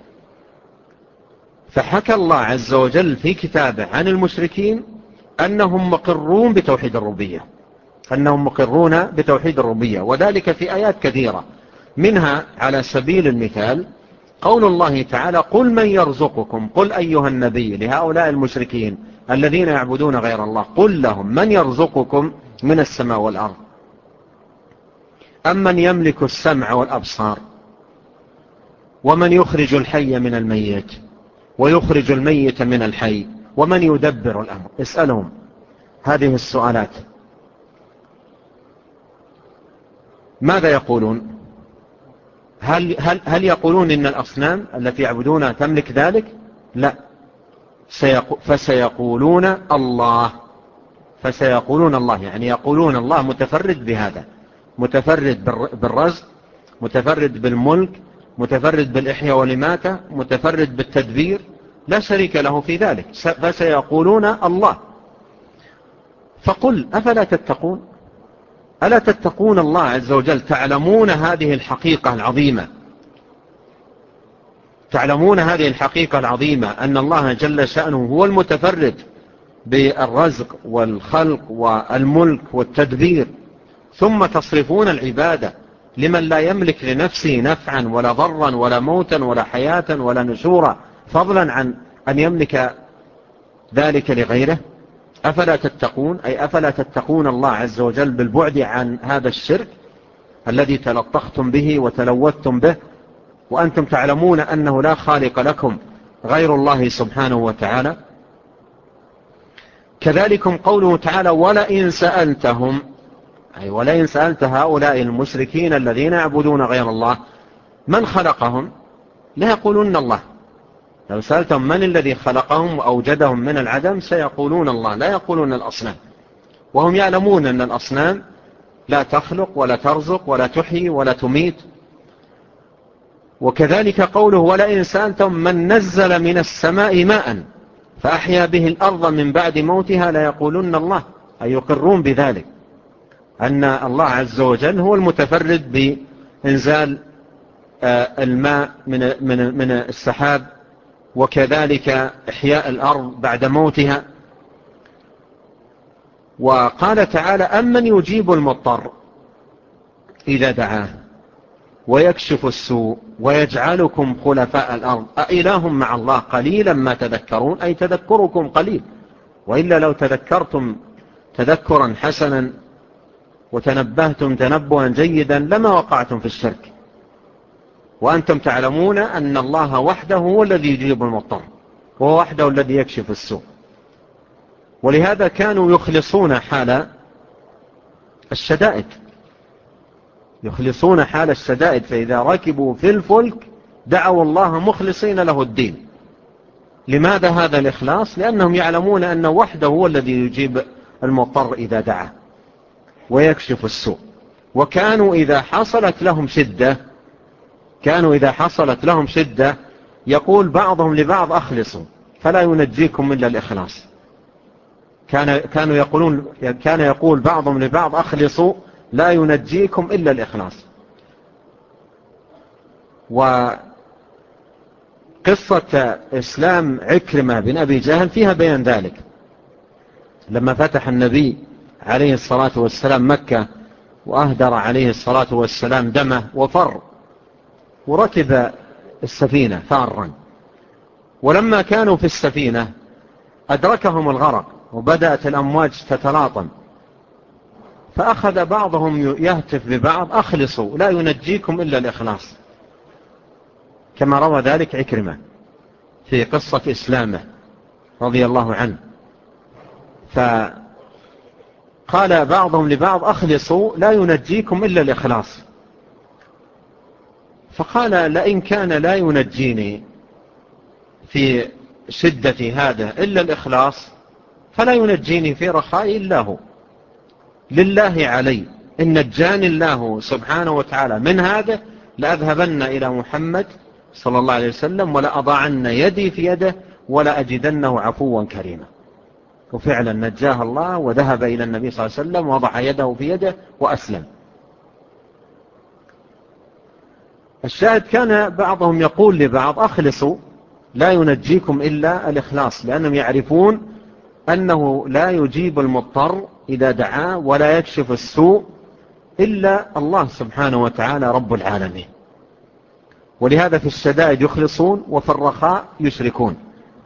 فحكى الله عز وجل في كتابه عن المشركين أنهم مقرون بتوحيد الربوبية، أنهم مقرون بتوحيد الربوبية، وذلك في آيات كثيرة، منها على سبيل المثال قول الله تعالى قل من يرزقكم، قل أيها النبي لهؤلاء المشركين الذين يعبدون غير الله، قل لهم من يرزقكم من السماء والأرض أمن يملك السمع والأبصار ومن يخرج الحي من الميت ويخرج الميت من الحي ومن يدبر الأمر. اسألهم هذه السؤالات ماذا يقولون؟ هل يقولون إن الأصنام التي يعبدونها تملك ذلك؟ لا. فسيقولون الله. فسيقولون الله، يعني يقولون الله متفرد بهذا، متفرد بالرزق، متفرد بالملك، متفرد بالإحياء والإماتة، متفرد بالتدبير، لا شريك له في ذلك. فسيقولون الله. فقل أفلا تتقون؟ ألا تتقون الله عز وجل؟ تعلمون هذه الحقيقة العظيمة، تعلمون هذه الحقيقة العظيمة أن الله جل شأنه هو المتفرد بالرزق والخلق والملك والتدبير، ثم تصرفون العبادة لمن لا يملك لنفسه نفعا ولا ضرا ولا موتا ولا حياة ولا نشورا، فضلا عن أن يملك ذلك لغيره. أفلا تتقون؟ أي أفلا تتقون الله عز وجل بالبعد عن هذا الشرك الذي تلطختم به وتلوثتم به وأنتم تعلمون أنه لا خالق لكم غير الله سبحانه وتعالى. كذلكم قوله تعالى ولئن سألتهم، أي ولئن سألت هؤلاء المشركين الذين يعبدون غير الله من خلقهم لا يقولون الله. لو سألتهم من الذي خلقهم وأوجدهم من العدم سيقولون الله، لا يقولون الأصنام. وهم يعلمون أن الأصنام لا تخلق ولا ترزق ولا تحيي ولا تميت. وكذلك قوله ولئن سألتم من نزل من السماء ماء فأحيا به الأرض من بعد موتها ليقولن الله، أي يقرون بذلك أن الله عز وجل هو المتفرد بإنزال الماء من السحاب، وكذلك إحياء الأرض بعد موتها. وقال تعالى أمن يجيب المضطر إذا دعاه ويكشف السوء ويجعلكم خلفاء الأرض أإله مع الله قليلا ما تذكرون، أي تذكركم قليل، وإلا لو تذكرتم تذكرا حسنا وتنبهتم تنبها جيدا لما وقعتم في الشرك، وأنتم تعلمون أن الله وحده هو الذي يجيب المضطر وهو وحده الذي يكشف السوء. ولهذا كانوا يخلصون حال الشدائد، يخلصون حال الشدائد، فإذا ركبوا في الفلك دعوا الله مخلصين له الدين. لماذا هذا الإخلاص؟ لأنهم يعلمون أنه وحده هو الذي يجيب المضطر إذا دعا ويكشف السوء. وكانوا إذا حصلت لهم شدة يقول بعضهم لبعض أخلصوا فلا ينجيكم إلا الإخلاص. كان يقول بعضهم لبعض أخلصوا لا ينجيكم إلا الإخلاص. وقصة إسلام عكرمة بن أبي جهل فيها بيان ذلك. لما فتح النبي عليه الصلاة والسلام مكة وأهدر عليه الصلاة والسلام دمه وفر وركب السفينة فارا، ولما كانوا في السفينة أدركهم الغرق وبدأت الأمواج تتلاطم، فأخذ بعضهم يهتف ببعض أخلصوا لا ينجيكم إلا الإخلاص، كما روى ذلك عكرمة في قصة إسلامه رضي الله عنه. فقال بعضهم لبعض أخلصوا لا ينجيكم إلا الإخلاص. فقال لئن كان لا ينجيني في شدة هذا إلا الإخلاص فلا ينجيني في رخاء إلا هو. لله علي إن نجاني الله سبحانه وتعالى من هذا لأذهبن إلى محمد صلى الله عليه وسلم ولا أضعن يدي في يده ولا أجدنه عفوا كريما. وفعلا نجاه الله وذهب إلى النبي صلى الله عليه وسلم وضع يده في يده وأسلم. الشاهد كان بعضهم يقول لبعض أخلصوا لا ينجيكم إلا الإخلاص، لأنهم يعرفون أنه لا يجيب المضطر إذا دعاه ولا يكشف السوء إلا الله سبحانه وتعالى رب العالمين. ولهذا في الشدائد يخلصون وفي الرخاء يشركون.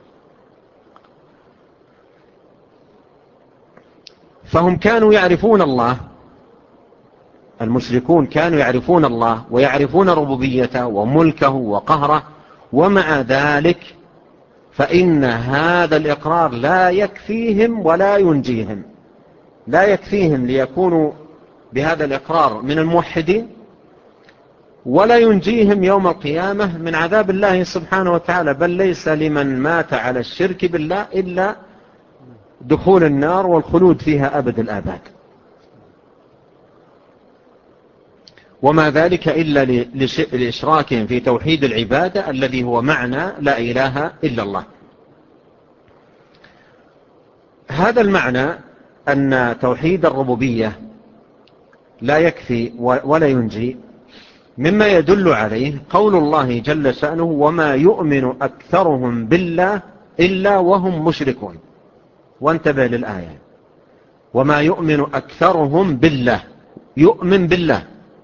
فهم كانوا يعرفون الله، المشركون كانوا يعرفون الله ويعرفون ربوبيته وملكه وقهره، ومع ذلك فإن هذا الإقرار لا يكفيهم ولا ينجيهم، لا يكفيهم ليكونوا بهذا الإقرار من الموحدين، ولا ينجيهم يوم القيامة من عذاب الله سبحانه وتعالى. بل ليس لمن مات على الشرك بالله إلا دخول النار والخلود فيها أبد الآباد، وما ذلك إلا لإشراكهم في توحيد العبادة الذي هو معنى لا إله إلا الله. هذا المعنى أن توحيد الربوبية لا يكفي ولا ينجي، مما يدل عليه قول الله جل شأنه وما يؤمن أكثرهم بالله إلا وهم مشركون. وانتبه للآية، وما يؤمن أكثرهم بالله، يؤمن بالله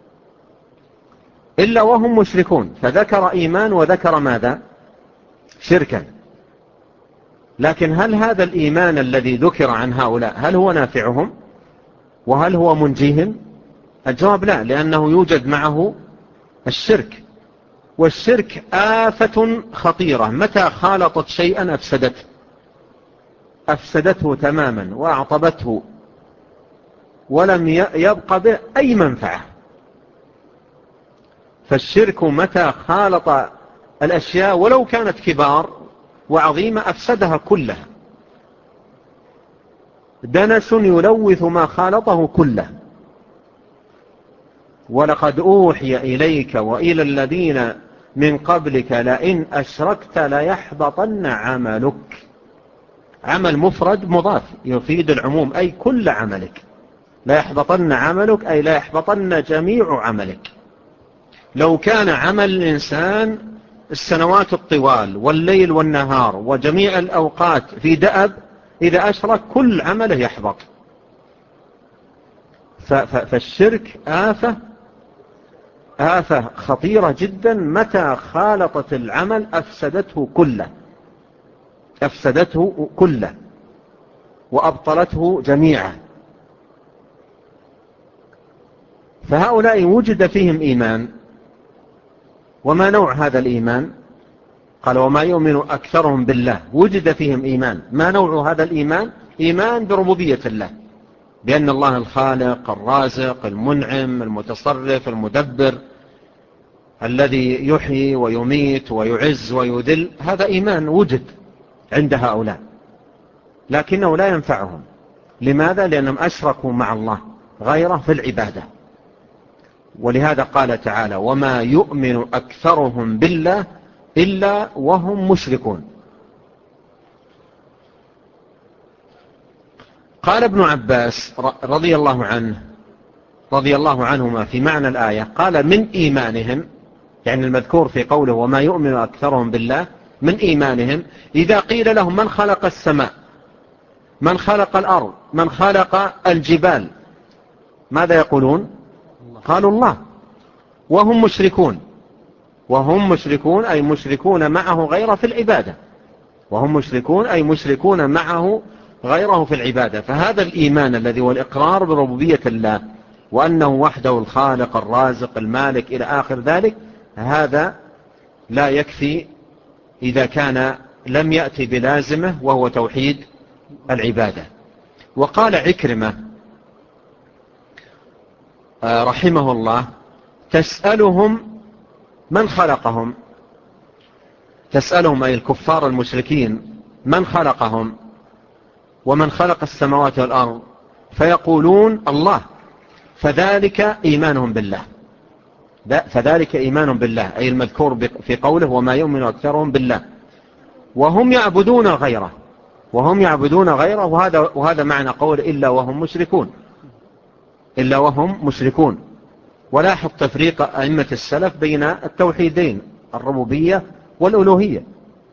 إلا وهم مشركون، فذكر إيمان وذكر ماذا؟ شركا. لكن هل هذا الإيمان الذي ذكر عن هؤلاء هل هو نافعهم وهل هو منجيهم؟ الجواب لا، لأنه يوجد معه الشرك، والشرك آفة خطيرة متى خالطت شيئا أفسدته تماما وأعطبته ولم يبق به أي منفعة. فالشرك متى خالط الأشياء ولو كانت كبار وعظيمة أفسدها كلها. دنس يلوث ما خالطه كله. ولقد أوحي إليك وإلى الذين من قبلك لئن أشركت ليحبطن عملك. عمل مفرد مضاف يفيد العموم، أي كل عملك. لا يحبطن عملك أي لا يحبطن جميع عملك. لو كان عمل الإنسان السنوات الطوال والليل والنهار وجميع الأوقات في دأب، إذا أشرك كل عمله يحبط. فالشرك آفة خطيرة جدا، متى خالطت العمل أفسدته كله وأبطلته جميعا. فهؤلاء وجد فيهم إيمان. وما نوع هذا الإيمان؟ قال وما يؤمن أكثرهم بالله. وجد فيهم إيمان. ما نوع هذا الإيمان؟ إيمان بربوبية الله، بأن الله الخالق الرازق المنعم المتصرف المدبر الذي يحيي ويميت ويعز ويذل. هذا إيمان وجد عند هؤلاء، لكنه لا ينفعهم. لماذا؟ لأنهم أشركوا مع الله غيره في العبادة. ولهذا قال تعالى وما يؤمن أكثرهم بالله إلا وهم مشركون. قال ابن عباس رضي الله عنهما في معنى الآية، قال من إيمانهم، يعني المذكور في قوله وما يؤمن أكثرهم بالله، من إيمانهم إذا قيل لهم من خلق السماء، من خلق الأرض، من خلق الجبال، ماذا يقولون؟ قالوا الله. وهم مشركون أي مشركون معه غيره في العبادة. فهذا الإيمان الذي هو الإقرار بربوبية الله وأنه وحده الخالق الرازق المالك إلى آخر ذلك، هذا لا يكفي إذا كان لم يأتي بلازمه وهو توحيد العبادة. وقال عكرمة رحمه الله تسألهم من خلقهم، تسألهم أي الكفار المشركين من خلقهم ومن خلق السماوات والأرض، فيقولون الله. فذلك إيمانهم بالله أي المذكور في قوله وما يؤمن أكثرهم بالله، وهم يعبدون غيره. وهذا معنى قول إلا وهم مشركون. ولاحظ تفريق أئمة السلف بين التوحيدين الربوبية والألوهية،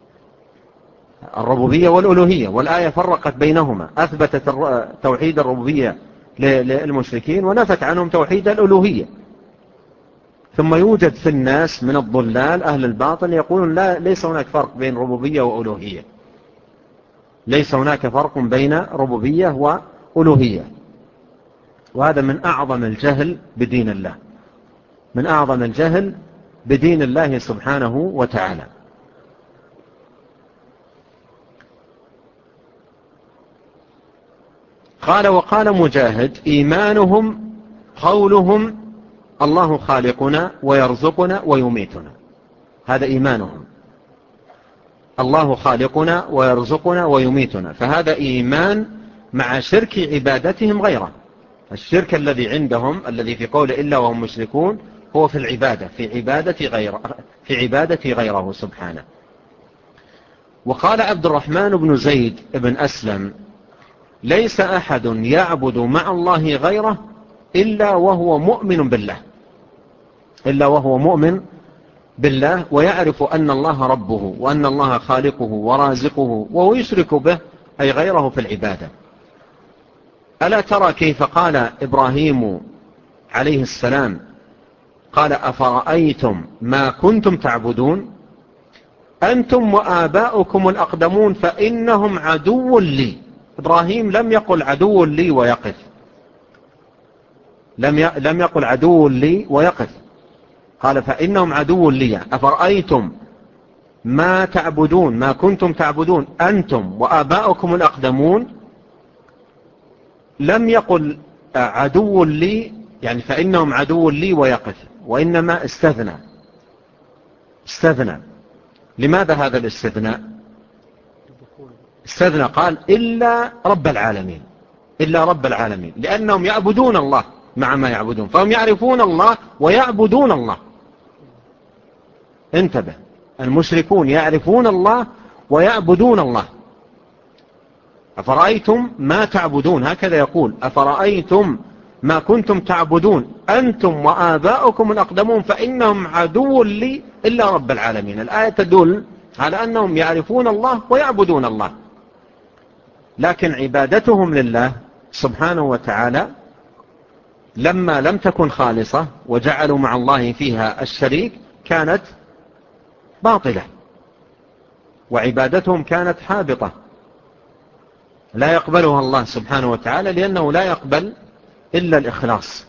والآية فرقت بينهما، أثبتت توحيد الربوبية للمشركين ونفت عنهم توحيد الألوهية. ثم يوجد في الناس من الضلال أهل الباطل يقولون لا، ليس هناك فرق بين ربوبية وألوهية، ليس هناك فرق بين ربوبية وألوهية. وهذا من أعظم الجهل بدين الله سبحانه وتعالى. وقال مجاهد إيمانهم قولهم الله خالقنا ويرزقنا ويميتنا. هذا إيمانهم، الله خالقنا ويرزقنا ويميتنا. فهذا إيمان مع شرك عبادتهم غيره. الشرك الذي عندهم الذي في قول إلا وهم مشركون هو في العبادة، في عبادة غيره سبحانه. وقال عبد الرحمن بن زيد بن أسلم ليس أحد يعبد مع الله غيره إلا وهو مؤمن بالله ويعرف أن الله ربه وأن الله خالقه ورازقه، وهو يشرك به أي غيره في العبادة. ألا ترى كيف قال إبراهيم عليه السلام قال أفرأيتم ما كنتم تعبدون أنتم وآباؤكم الأقدمون فإنهم عدو لي. إبراهيم لم يقل عدو لي ويقف، لم يقل عدو لي ويقف، قال فإنهم عدو لي. أفرأيتم ما تعبدون ما كنتم تعبدون أنتم وآباؤكم الأقدمون، لم يقل عدو لي يعني فإنهم عدو لي ويقف، وإنما استثنى. لماذا هذا الاستثناء؟ استثنى قال إلا رب العالمين، إلا رب العالمين، لأنهم يعبدون الله مع ما يعبدون، فهم يعرفون الله ويعبدون الله. انتبه، المشركون يعرفون الله ويعبدون الله. أفرأيتم ما تعبدون، هكذا يقول: أفرأيتم ما كنتم تعبدون أنتم وآباؤكم الأقدمون فإنهم عدو لي إلا رب العالمين. الآية تدل على أنهم يعرفون الله ويعبدون الله، لكن عبادتهم لله سبحانه وتعالى لما لم تكن خالصة وجعلوا مع الله فيها الشريك كانت باطلة، وعبادتهم كانت حابطة لا يقبلها الله سبحانه وتعالى، لأنه لا يقبل إلا الإخلاص.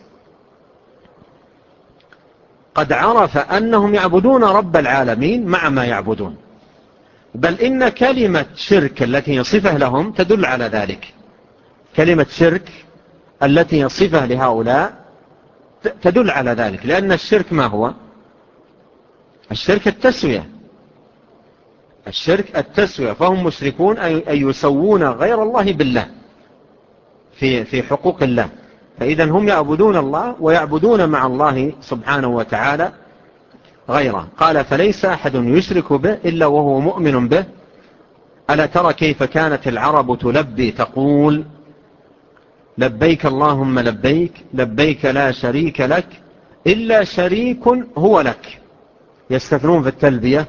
قد عرف أنهم يعبدون رب العالمين مع ما يعبدون، بل إن كلمة شرك التي يصفه لهم تدل على ذلك. كلمة شرك التي يصفه لهؤلاء تدل على ذلك، لأن الشرك ما هو؟ الشرك التسوية. الشرك التسوية، فهم مشركون أن يسوون غير الله بالله في حقوق الله، فإذا هم يعبدون الله ويعبدون مع الله سبحانه وتعالى غيره. قال: فليس أحد يشرك به إلا وهو مؤمن به. ألا ترى كيف كانت العرب تلبي تقول: لبيك اللهم لبيك، لبيك لا شريك لك إلا شريك هو لك. يستثنون في التلبية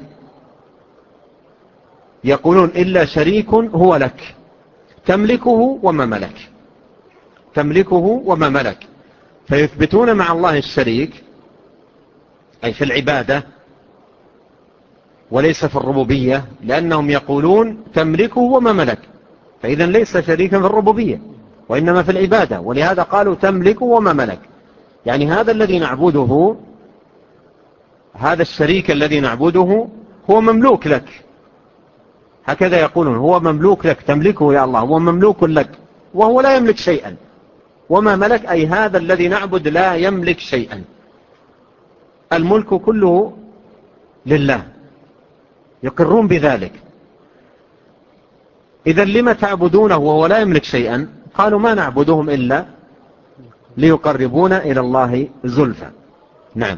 يقولون: إلا شريك هو لك تملكه وما ملك، تملكه وما ملك، فيثبتون مع الله الشريك أي في العبادة وليس في الربوبية، لأنهم يقولون تملكه وما ملك، فإذا ليس شريكا في الربوبية وإنما في العبادة، ولهذا قالوا تملكه وما ملك، يعني هذا الذي نعبده، هذا الشريك الذي نعبده هو مملوك لك، هكذا يقولون: هو مملوك لك، تملكه يا الله، هو مملوك لك وهو لا يملك شيئا. وما ملك أي هذا الذي نعبد لا يملك شيئا، الملك كله لله، يقرون بذلك. إذا لما تعبدونه وهو لا يملك شيئا؟ قالوا: ما نعبدهم إلا ليقربونا إلى الله زلفى. نعم.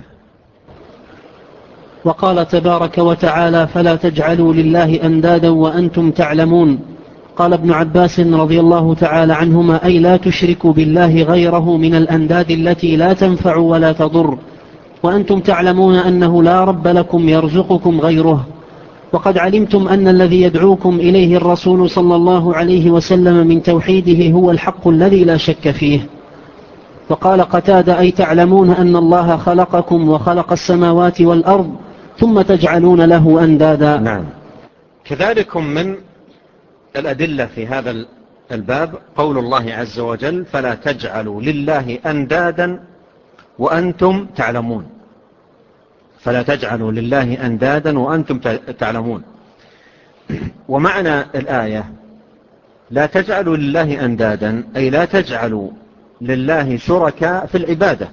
وقال تبارك وتعالى: فلا تجعلوا لله أندادا وأنتم تعلمون. قال ابن عباس رضي الله تعالى عنهما: أي لا تشركوا بالله غيره من الأنداد التي لا تنفع ولا تضر، وأنتم تعلمون أنه لا رب لكم يرزقكم غيره، وقد علمتم أن الذي يدعوكم إليه الرسول صلى الله عليه وسلم من توحيده هو الحق الذي لا شك فيه. وقال قتادة: أي تعلمون أن الله خلقكم وخلق السماوات والأرض ثم تجعلون له أندادا. نعم. كذلك من الأدلة في هذا الباب قول الله عز وجل: فلا تجعلوا لله أندادا وأنتم تعلمون. فلا تجعلوا لله أندادا وأنتم تعلمون. ومعنى الآية: لا تجعلوا لله أندادا أي لا تجعلوا لله شركاء في العبادة،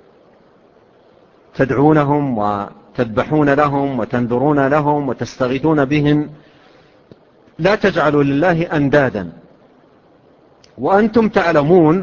تدعونهم وتذبحون لهم وتنذرون لهم وتستغيثون بهم، لا تجعلوا لله أندادا وأنتم تعلمون،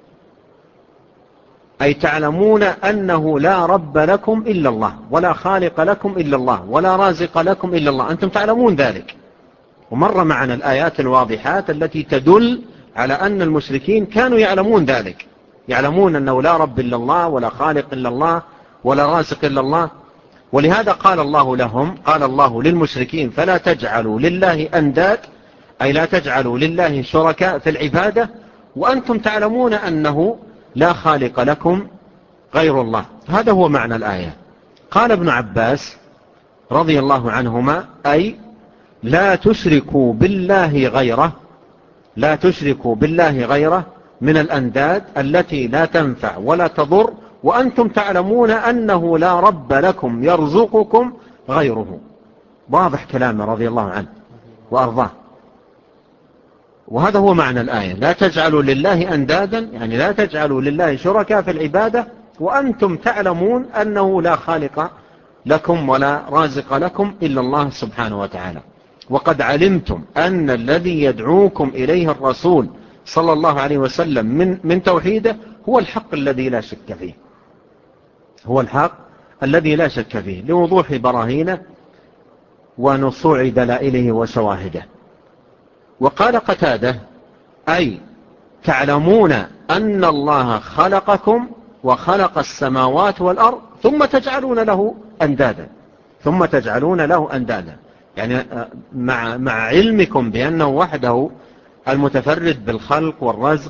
أي تعلمون أنه لا رب لكم إلا الله، ولا خالق لكم إلا الله، ولا رازق لكم إلا الله، أنتم تعلمون ذلك. ومر معنا الآيات الواضحات التي تدل على أن المشركين كانوا يعلمون ذلك، يعلمون أنه لا رب إلا الله، ولا خالق إلا الله، ولا رازق إلا الله. ولهذا قال الله لهم، قال الله للمشركين: فلا تجعلوا لله أنداد، أي لا تجعلوا لله شركاء في العبادة وأنتم تعلمون أنه لا خالق لكم غير الله. هذا هو معنى الآية. قال ابن عباس رضي الله عنهما: أي لا تشركوا بالله غيره، لا تشركوا بالله غيره من الأنداد التي لا تنفع ولا تضر، وأنتم تعلمون أنه لا رب لكم يرزقكم غيره. واضح كلامه رضي الله عنه وأرضاه. وهذا هو معنى الآية: لا تجعلوا لله أندادا، يعني لا تجعلوا لله شركاء في العبادة وأنتم تعلمون أنه لا خالق لكم ولا رازق لكم إلا الله سبحانه وتعالى. وقد علمتم أن الذي يدعوكم إليه الرسول صلى الله عليه وسلم من توحيده هو الحق الذي لا شك فيه، هو الحق الذي لا شك فيه لوضوح براهينه ونصوع دلائله وشواهده. وقال قتادة: أي تعلمون أن الله خلقكم وخلق السماوات والأرض ثم تجعلون له أندادا، ثم تجعلون له أندادا، يعني مع علمكم بأنه وحده المتفرد بالخلق والرزق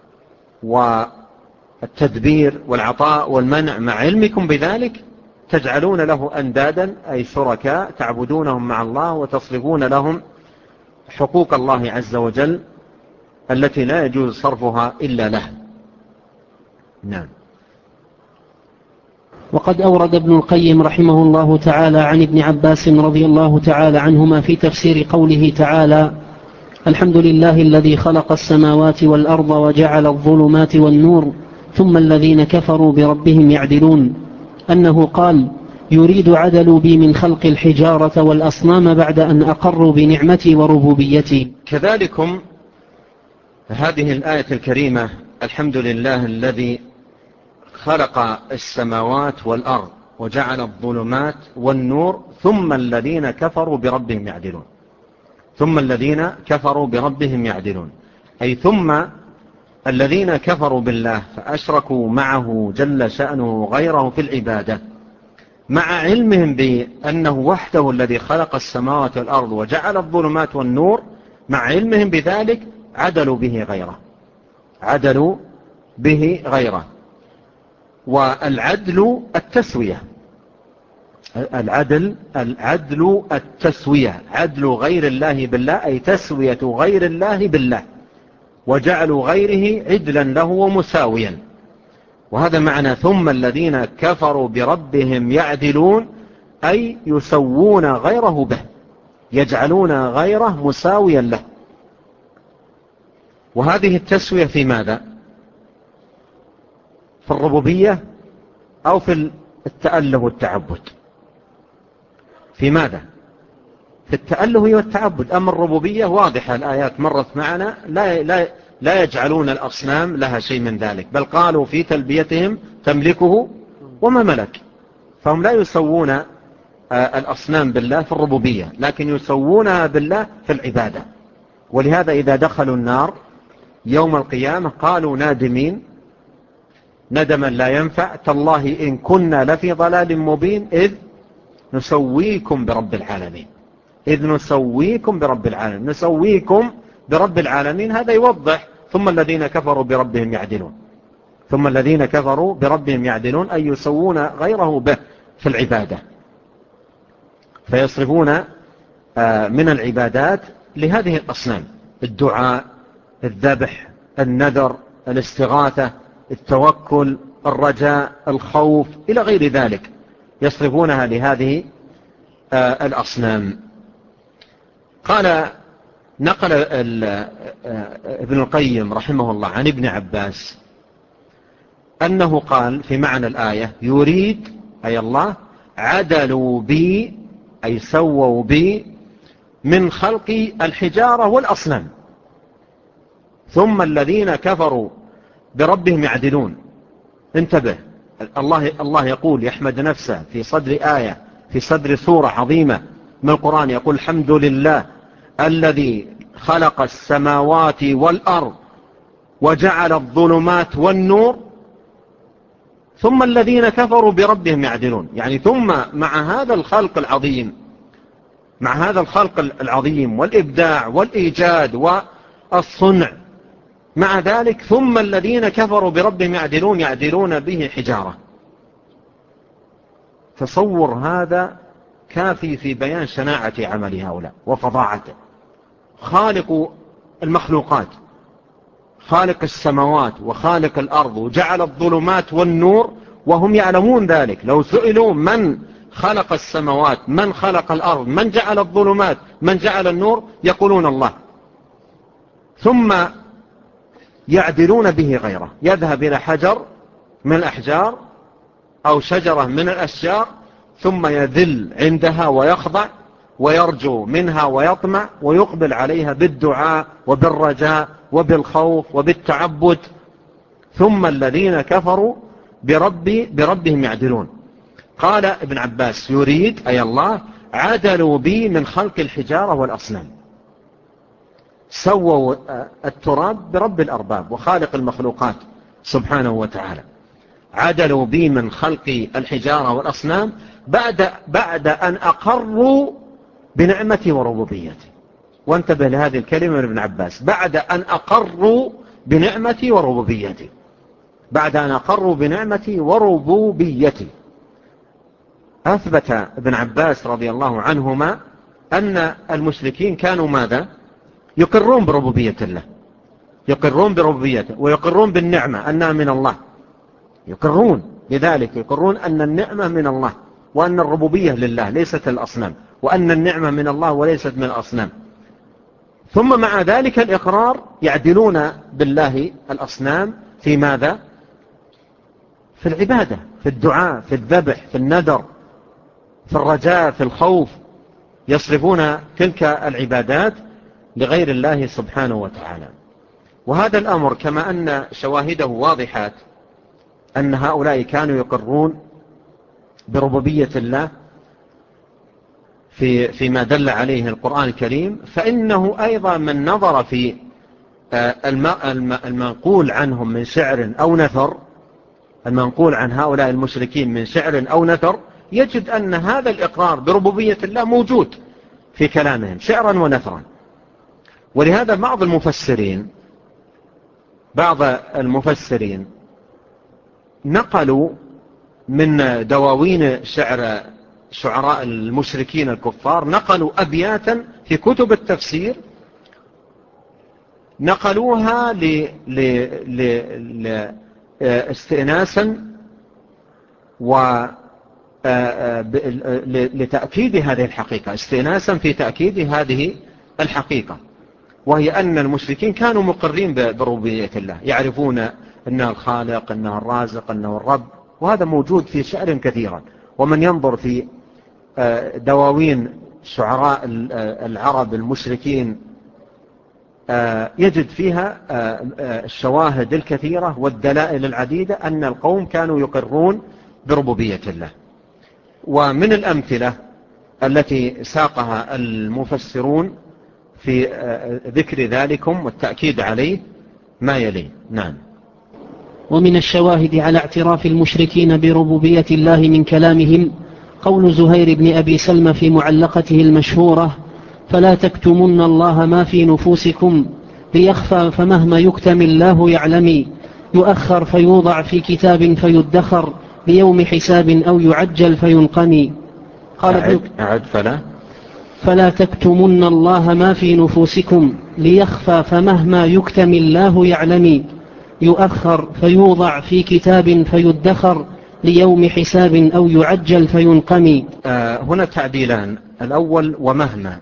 والتدبير والعطاء والمنع، مع علمكم بذلك تجعلون له أندادا أي شركاء تعبدونهم مع الله وتصرفون لهم حقوق الله عز وجل التي لا يجوز صرفها إلا له. نعم. وقد أورد ابن القيم رحمه الله تعالى عن ابن عباس رضي الله تعالى عنهما في تفسير قوله تعالى: الحمد لله الذي خلق السماوات والأرض وجعل الظلمات والنور ثم الذين كفروا بربهم يعدلون، أنه قال: يريد عدلوا بي من خلق الحجارة والأصنام بعد أن أقروا بنعمتي وربوبيتي. كذلكم هذه الآية الكريمة: الحمد لله الذي خلق السماوات والأرض وجعل الظلمات والنور ثم الذين كفروا بربهم يعدلون، ثم الذين كفروا بربهم يعدلون، أي ثم الذين كفروا بالله فأشركوا معه جل شأنه غيره في العبادة، مع علمهم بأنه وحده الذي خلق السماوات والأرض وجعل الظلمات والنور، مع علمهم بذلك عدلوا به غيره، عدلوا به غيره. والعدل التسوية، العدل التسوية، عدل غير الله بالله أي تسوية غير الله بالله، وجعل غيره عدلا له ومساويا. وهذا معنى ثم الذين كفروا بربهم يعدلون، أي يسوون غيره به، يجعلون غيره مساويا له. وهذه التسوية في ماذا؟ في الربوبية أو في التأله والتعبد؟ في ماذا؟ في التأله والتعبد. أما الربوبية واضحة، الآيات مرت معنا، لا يجعلون الأصنام لها شيء من ذلك، بل قالوا في تلبيتهم تملكه وما ملك، فهم لا يسوون الأصنام بالله في الربوبية، لكن يسوونها بالله في العبادة. ولهذا إذا دخلوا النار يوم القيامة قالوا نادمين ندما لا ينفع تالله إن كنا لفي ضلال مبين إذ نسويكم برب العالمين، إذ نسويكم برب العالمين. نسويكم برب العالمين هذا يوضح ثم الذين كفروا بربهم يعدلون، ثم الذين كفروا بربهم يعدلون أي يسوون غيره به في العبادة، فيصرفون من العبادات لهذه الأصنام: الدعاء، الذبح، النذر، الاستغاثة، التوكل، الرجاء، الخوف، إلى غير ذلك، يصرفونها لهذه الأصنام. قال نقل ابن القيم رحمه الله عن ابن عباس أنه قال في معنى الآية: يريد أي الله عدلوا بي أي سووا بي من خلق الحجارة والأصنام ثم الذين كفروا بربهم يعدلون. انتبه، الله يقول يحمد نفسه في صدر آية في صدر سورة عظيمة من القرآن، يقول: الحمد لله الذي خلق السماوات والأرض وجعل الظلمات والنور ثم الذين كفروا بربهم يعدلون. يعني ثم مع هذا الخلق العظيم، مع هذا الخلق العظيم والإبداع والإيجاد والصنع، مع ذلك ثم الذين كفروا بربهم يعدلون، يعدلون به حجارة. تصور هذا كافي في بيان شناعة عمل هؤلاء وفظاعته. خالق المخلوقات، خالق السماوات وخالق الأرض وجعل الظلمات والنور وهم يعلمون ذلك. لو سئلوا من خلق السماوات، من خلق الأرض، من جعل الظلمات، من جعل النور، يقولون الله. ثم يعدلون به غيره، يذهب إلى حجر من الأحجار أو شجرة من الأشجار ثم يذل عندها ويخضع ويرجو منها ويطمع ويقبل عليها بالدعاء وبالرجاء وبالخوف وبالتعبد، ثم الذين كفروا بربهم يعدلون. قال ابن عباس يريد أي الله عدلوا بي من خلق الحجارة والأصنام، سووا التراب برب الأرباب وخالق المخلوقات سبحانه وتعالى، عدلوا بي من خلق الحجارة والأصنام بعد أن أقروا بنعمتي وربوبيتي. وانتبه لهذه الكلمة من ابن عباس، بعد أن أقروا بنعمتي وربوبيتي، بعد أن أقروا بنعمتي وربوبيتي. أثبت ابن عباس رضي الله عنهما أن المشركين كانوا ماذا؟ يقرون بربوبية الله، يقرون بربوبيته ويقرون بالنعمة أنها من الله، يقرون بذلك، يقرون أن النعمة من الله وأن الربوبية لله ليست الأصنام، وأن النعمة من الله وليست من الأصنام. ثم مع ذلك الإقرار يعدلون بالله الأصنام في ماذا؟ في العبادة، في الدعاء، في الذبح، في النذر، في الرجاء، في الخوف، يصرفون تلك العبادات لغير الله سبحانه وتعالى. وهذا الأمر كما أن شواهده واضحات أن هؤلاء كانوا يقرون بربوبية الله فيما دل عليه القرآن الكريم، فإنه أيضا من نظر في المنقول عنهم من شعر أو نثر، المنقول عن هؤلاء المشركين من شعر أو نثر، يجد أن هذا الإقرار بربوبية الله موجود في كلامهم شعرا ونثرا. ولهذا بعض المفسرين نقلوا من دواوين شعراء المشركين الكفار، نقلوا أبياتا في كتب التفسير، نقلوها استئناسا لتأكيد هذه الحقيقة، استئناسا في تأكيد هذه الحقيقة، وهي أن المشركين كانوا مقرين بربوبية الله، يعرفون أنه الخالق، أنه الرازق، أنه الرب، وهذا موجود في شعر كثيرا. ومن ينظر في دواوين شعراء العرب المشركين يجد فيها الشواهد الكثيرة والدلائل العديدة أن القوم كانوا يقرون بربوبية الله. ومن الأمثلة التي ساقها المفسرون في ذكر ذلكم والتأكيد عليه ما يلي. نعم. ومن الشواهد على اعتراف المشركين بربوبية الله من كلامهم قول زهير بن أبي سلمى في معلقته المشهورة: فلا تكتمن الله ما في نفوسكم ليخفى فمهما يكتم الله يعلم، يؤخر فيوضع في كتاب فيدخر ليوم حساب أو يعجل فينقم. قال فلا تكتمن الله ما في نفوسكم ليخفى فمهما يكتم الله يعلم، يؤخر فيوضع في كتاب فيدخر ليوم حساب أو يعجل فينقم. هنا تعديلان: الأول ومهما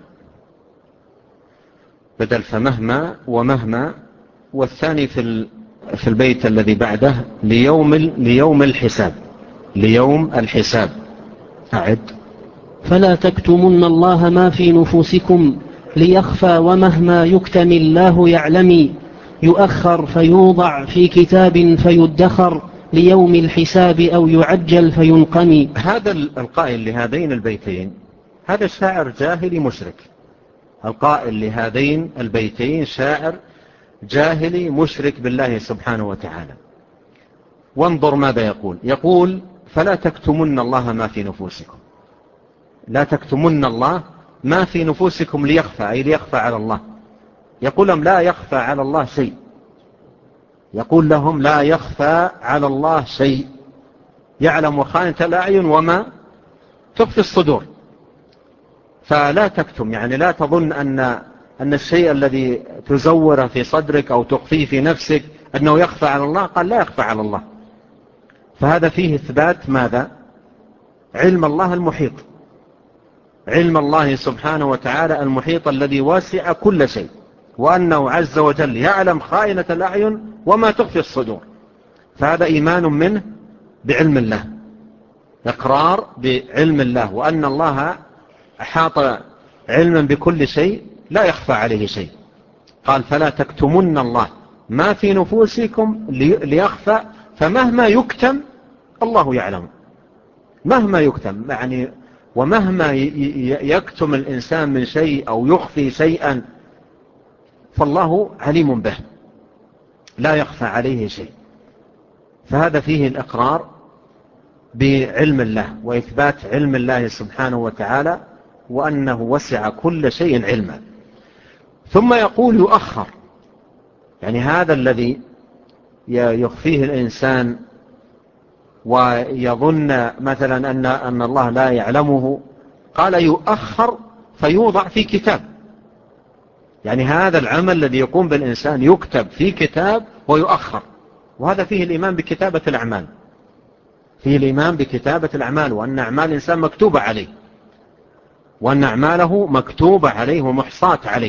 بدل فمهما ومهما، والثاني في البيت الذي بعده ليوم الحساب. ليوم الحساب. أعد: فلا تكتمن الله ما في نفوسكم ليخفى ومهما يكتم الله يعلم، يؤخر فيوضع في كتاب فيدخر ليوم الحساب أو يعجل فينقم. هذا القائل لهذين البيتين هذا شاعر جاهلي مشرك. القائل لهذين البيتين شاعر جاهلي مشرك بالله سبحانه وتعالى. وانظر ماذا يقول: فلا تكتمن الله ما في نفوسكم. لا تكتمن الله ما في نفوسكم ليخفى، أي ليخفى على الله. يقول لهم لا يخفى على الله شيء، يقول لهم لا يخفى على الله شيء، يعلم خائنة الأعين وما تخفي الصدور. فلا تكتم، يعني لا تظن أن الشيء الذي تزوره في صدرك أو تخفيه في نفسك أنه يخفى على الله. قال لا يخفى على الله. فهذا فيه إثبات ماذا؟ علم الله المحيط، علم الله سبحانه وتعالى المحيط الذي واسع كل شيء، وأنه عز وجل يعلم خائنة الأعين وما تخفي الصدور. فهذا إيمان منه بعلم الله، إقرار بعلم الله، وأن الله أحاط علما بكل شيء لا يخفى عليه شيء. قال فلا تكتمن الله ما في نفوسكم ليخفى فمهما يكتم الله يعلم. مهما يكتم يعني ومهما يكتم الإنسان من شيء أو يخفي شيئا فالله عليم به لا يخفى عليه شيء. فهذا فيه الإقرار بعلم الله وإثبات علم الله سبحانه وتعالى وأنه وسع كل شيء علما. ثم يقول يؤخر، يعني هذا الذي يخفيه الإنسان ويظن مثلا أن الله لا يعلمه، قال يؤخر فيوضع في كتاب. يعني هذا العمل الذي يقوم بالإنسان يكتب في كتاب ويؤخر، وهذا فيه الإيمان بكتابة الأعمال، فيه الإيمان بكتابة الأعمال، وأن أعمال الإنسان مكتوبة عليه، وأن أعماله مكتوبة عليه ومحصاة عليه.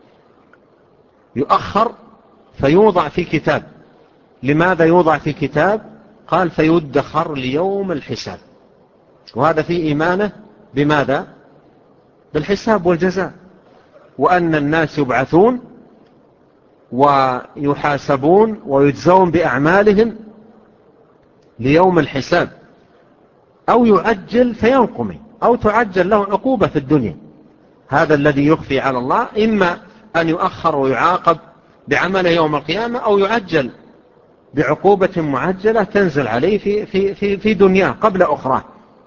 يؤخر فيوضع في كتاب. لماذا يوضع في كتاب؟ قال فيدخر ليوم الحساب. وهذا فيه إيمانه بماذا؟ بالحساب والجزاء، وأن الناس يبعثون ويحاسبون ويجزون بأعمالهم ليوم الحساب، أو يعجل فينقم، أو تعجل له عقوبة في الدنيا. هذا الذي يخفي على الله إما أن يؤخر ويعاقب بعمله يوم القيامة، أو يعجل بعقوبة معجلة تنزل عليه في دنياه قبل أخرى.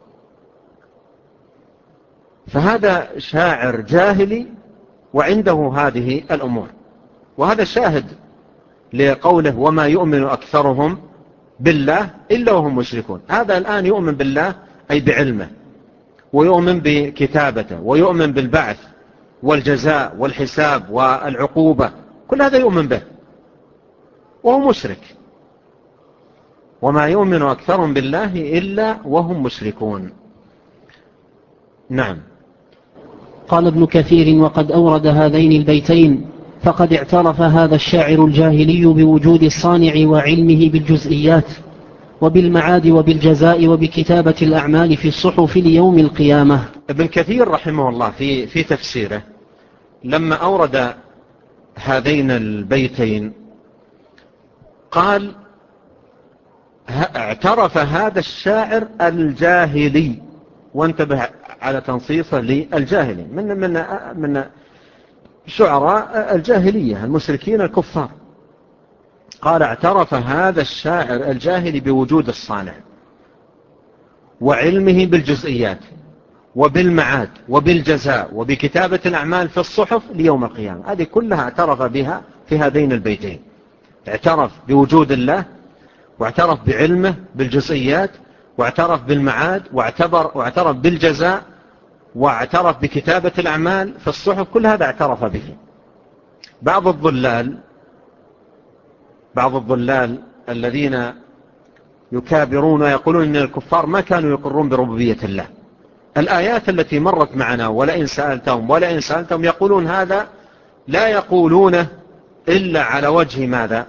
فهذا شاعر جاهلي وعنده هذه الأمور. وهذا شاهد لقوله وما يؤمن أكثرهم بالله إلا وهم مشركون. هذا الآن يؤمن بالله أي بعلمه، ويؤمن بكتابته، ويؤمن بالبعث والجزاء والحساب والعقوبة، كل هذا يؤمن به وهو مشرك. وما يؤمن أكثرهم بالله إلا وهم مشركون. نعم. قال ابن كثير وقد أورد هذين البيتين فقد اعترف هذا الشاعر الجاهلي بوجود الصانع وعلمه بالجزئيات وبالمعاد وبالجزاء وبكتابة الأعمال في الصحف ليوم القيامة. ابن كثير رحمه الله في تفسيره لما أورد هذين البيتين قال اعترف هذا الشاعر الجاهلي، وانتبه على تنصيصه للجاهلي من شعراء الجاهلية المشركين الكفار. قال اعترف هذا الشاعر الجاهلي بوجود الصانع وعلمه بالجزئيات وبالمعاد وبالجزاء وبكتابة الأعمال في الصحف ليوم القيامة. هذه كلها اعترف بها في هذين البيتين. اعترف بوجود الله، واعترف بعلمه بالجزئيات، واعترف بالمعاد، واعترف بالجزاء، واعترف بكتابة الأعمال في الصحف. كل هذا اعترف به. بعض الضلال الذين يكابرون ويقولون إن الكفار ما كانوا يقرون بربوبية الله. الآيات التي مرت معنا ولئن سألتهم يقولون هذا، لا يقولونه إلا على وجه ماذا؟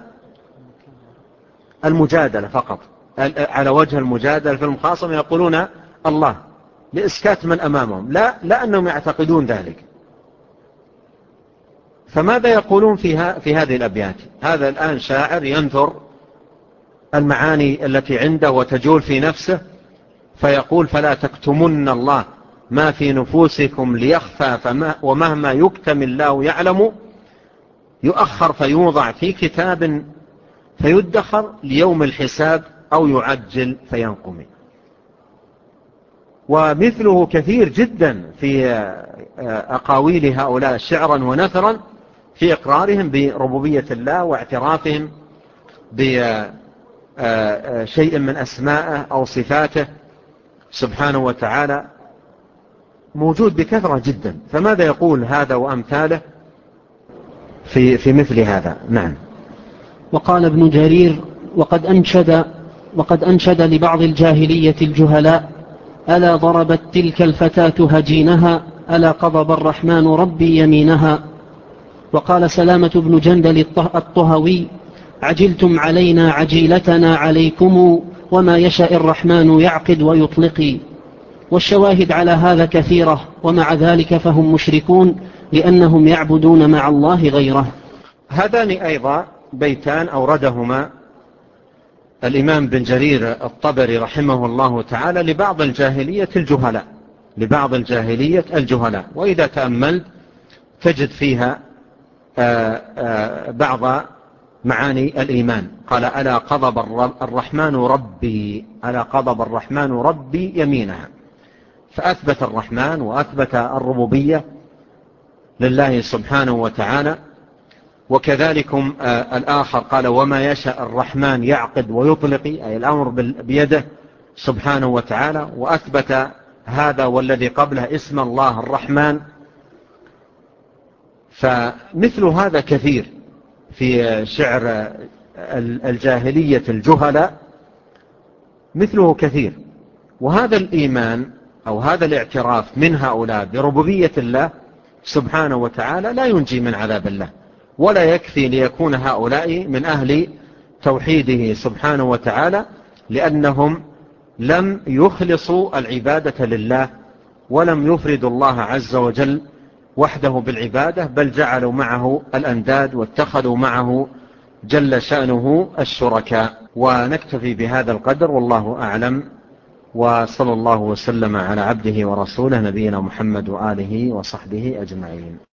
المجادلة فقط، على وجه المجادلة في المخاصمة. يقولون الله لإسكات من أمامهم، لا أنهم يعتقدون ذلك. فماذا يقولون في هذه الأبيات؟ هذا الآن شاعر ينثر المعاني التي عنده وتجول في نفسه، فيقول فلا تكتمن الله ما في نفوسكم ليخفى ومهما يكتم الله يعلم. يؤخر فيوضع في كتاب فيدخر ليوم الحساب، أو يعجل فينقم. ومثله كثير جدا في أقاويل هؤلاء شعرا ونثرا في إقرارهم بربوبية الله واعترافهم بشيء من أسمائه أو صفاته سبحانه وتعالى، موجود بكثرة جدا. فماذا يقول هذا وأمثاله في مثل هذا؟ نعم. وقال ابن جرير وقد أنشد لبعض الجاهلية الجهلاء ألا ضربت تلك الفتاة هجينها ألا قضب الرحمن ربي يمينها. وقال سلامة بن جندل الطهوي عجلتم علينا عجيلتنا عليكم وما يشاء الرحمن يعقد ويطلق. والشواهد على هذا كثيرة، ومع ذلك فهم مشركون لأنهم يعبدون مع الله غيره. هذان أيضا بيتان أوردهما الإمام بن جرير الطبري رحمه الله تعالى لبعض الجاهلية الجهلاء، وإذا تأملت تجد فيها بعض معاني الإيمان. قال: ألا غضب الرحمن ربي يمينها، فأثبت الرحمن وأثبت الربوبية لله سبحانه وتعالى. وكذلكم الآخر قال: وما يشاء الرحمن يعقد ويطلق، أي الأمر بيده سبحانه وتعالى، وأثبت هذا والذي قبله اسم الله الرحمن. فمثل هذا كثير في شعر الجاهلية الجهلاء، مثله كثير. وهذا الإيمان أو هذا الاعتراف من هؤلاء بربوبية الله سبحانه وتعالى لا ينجي من عذاب الله، ولا يكفي ليكون هؤلاء من أهل توحيده سبحانه وتعالى، لأنهم لم يخلصوا العبادة لله، ولم يفردوا الله عز وجل وحده بالعبادة، بل جعلوا معه الأنداد واتخذوا معه جل شأنه الشركاء. ونكتفي بهذا القدر والله أعلم، وصلى الله وسلم على عبده ورسوله نبينا محمد وآله وصحبه أجمعين.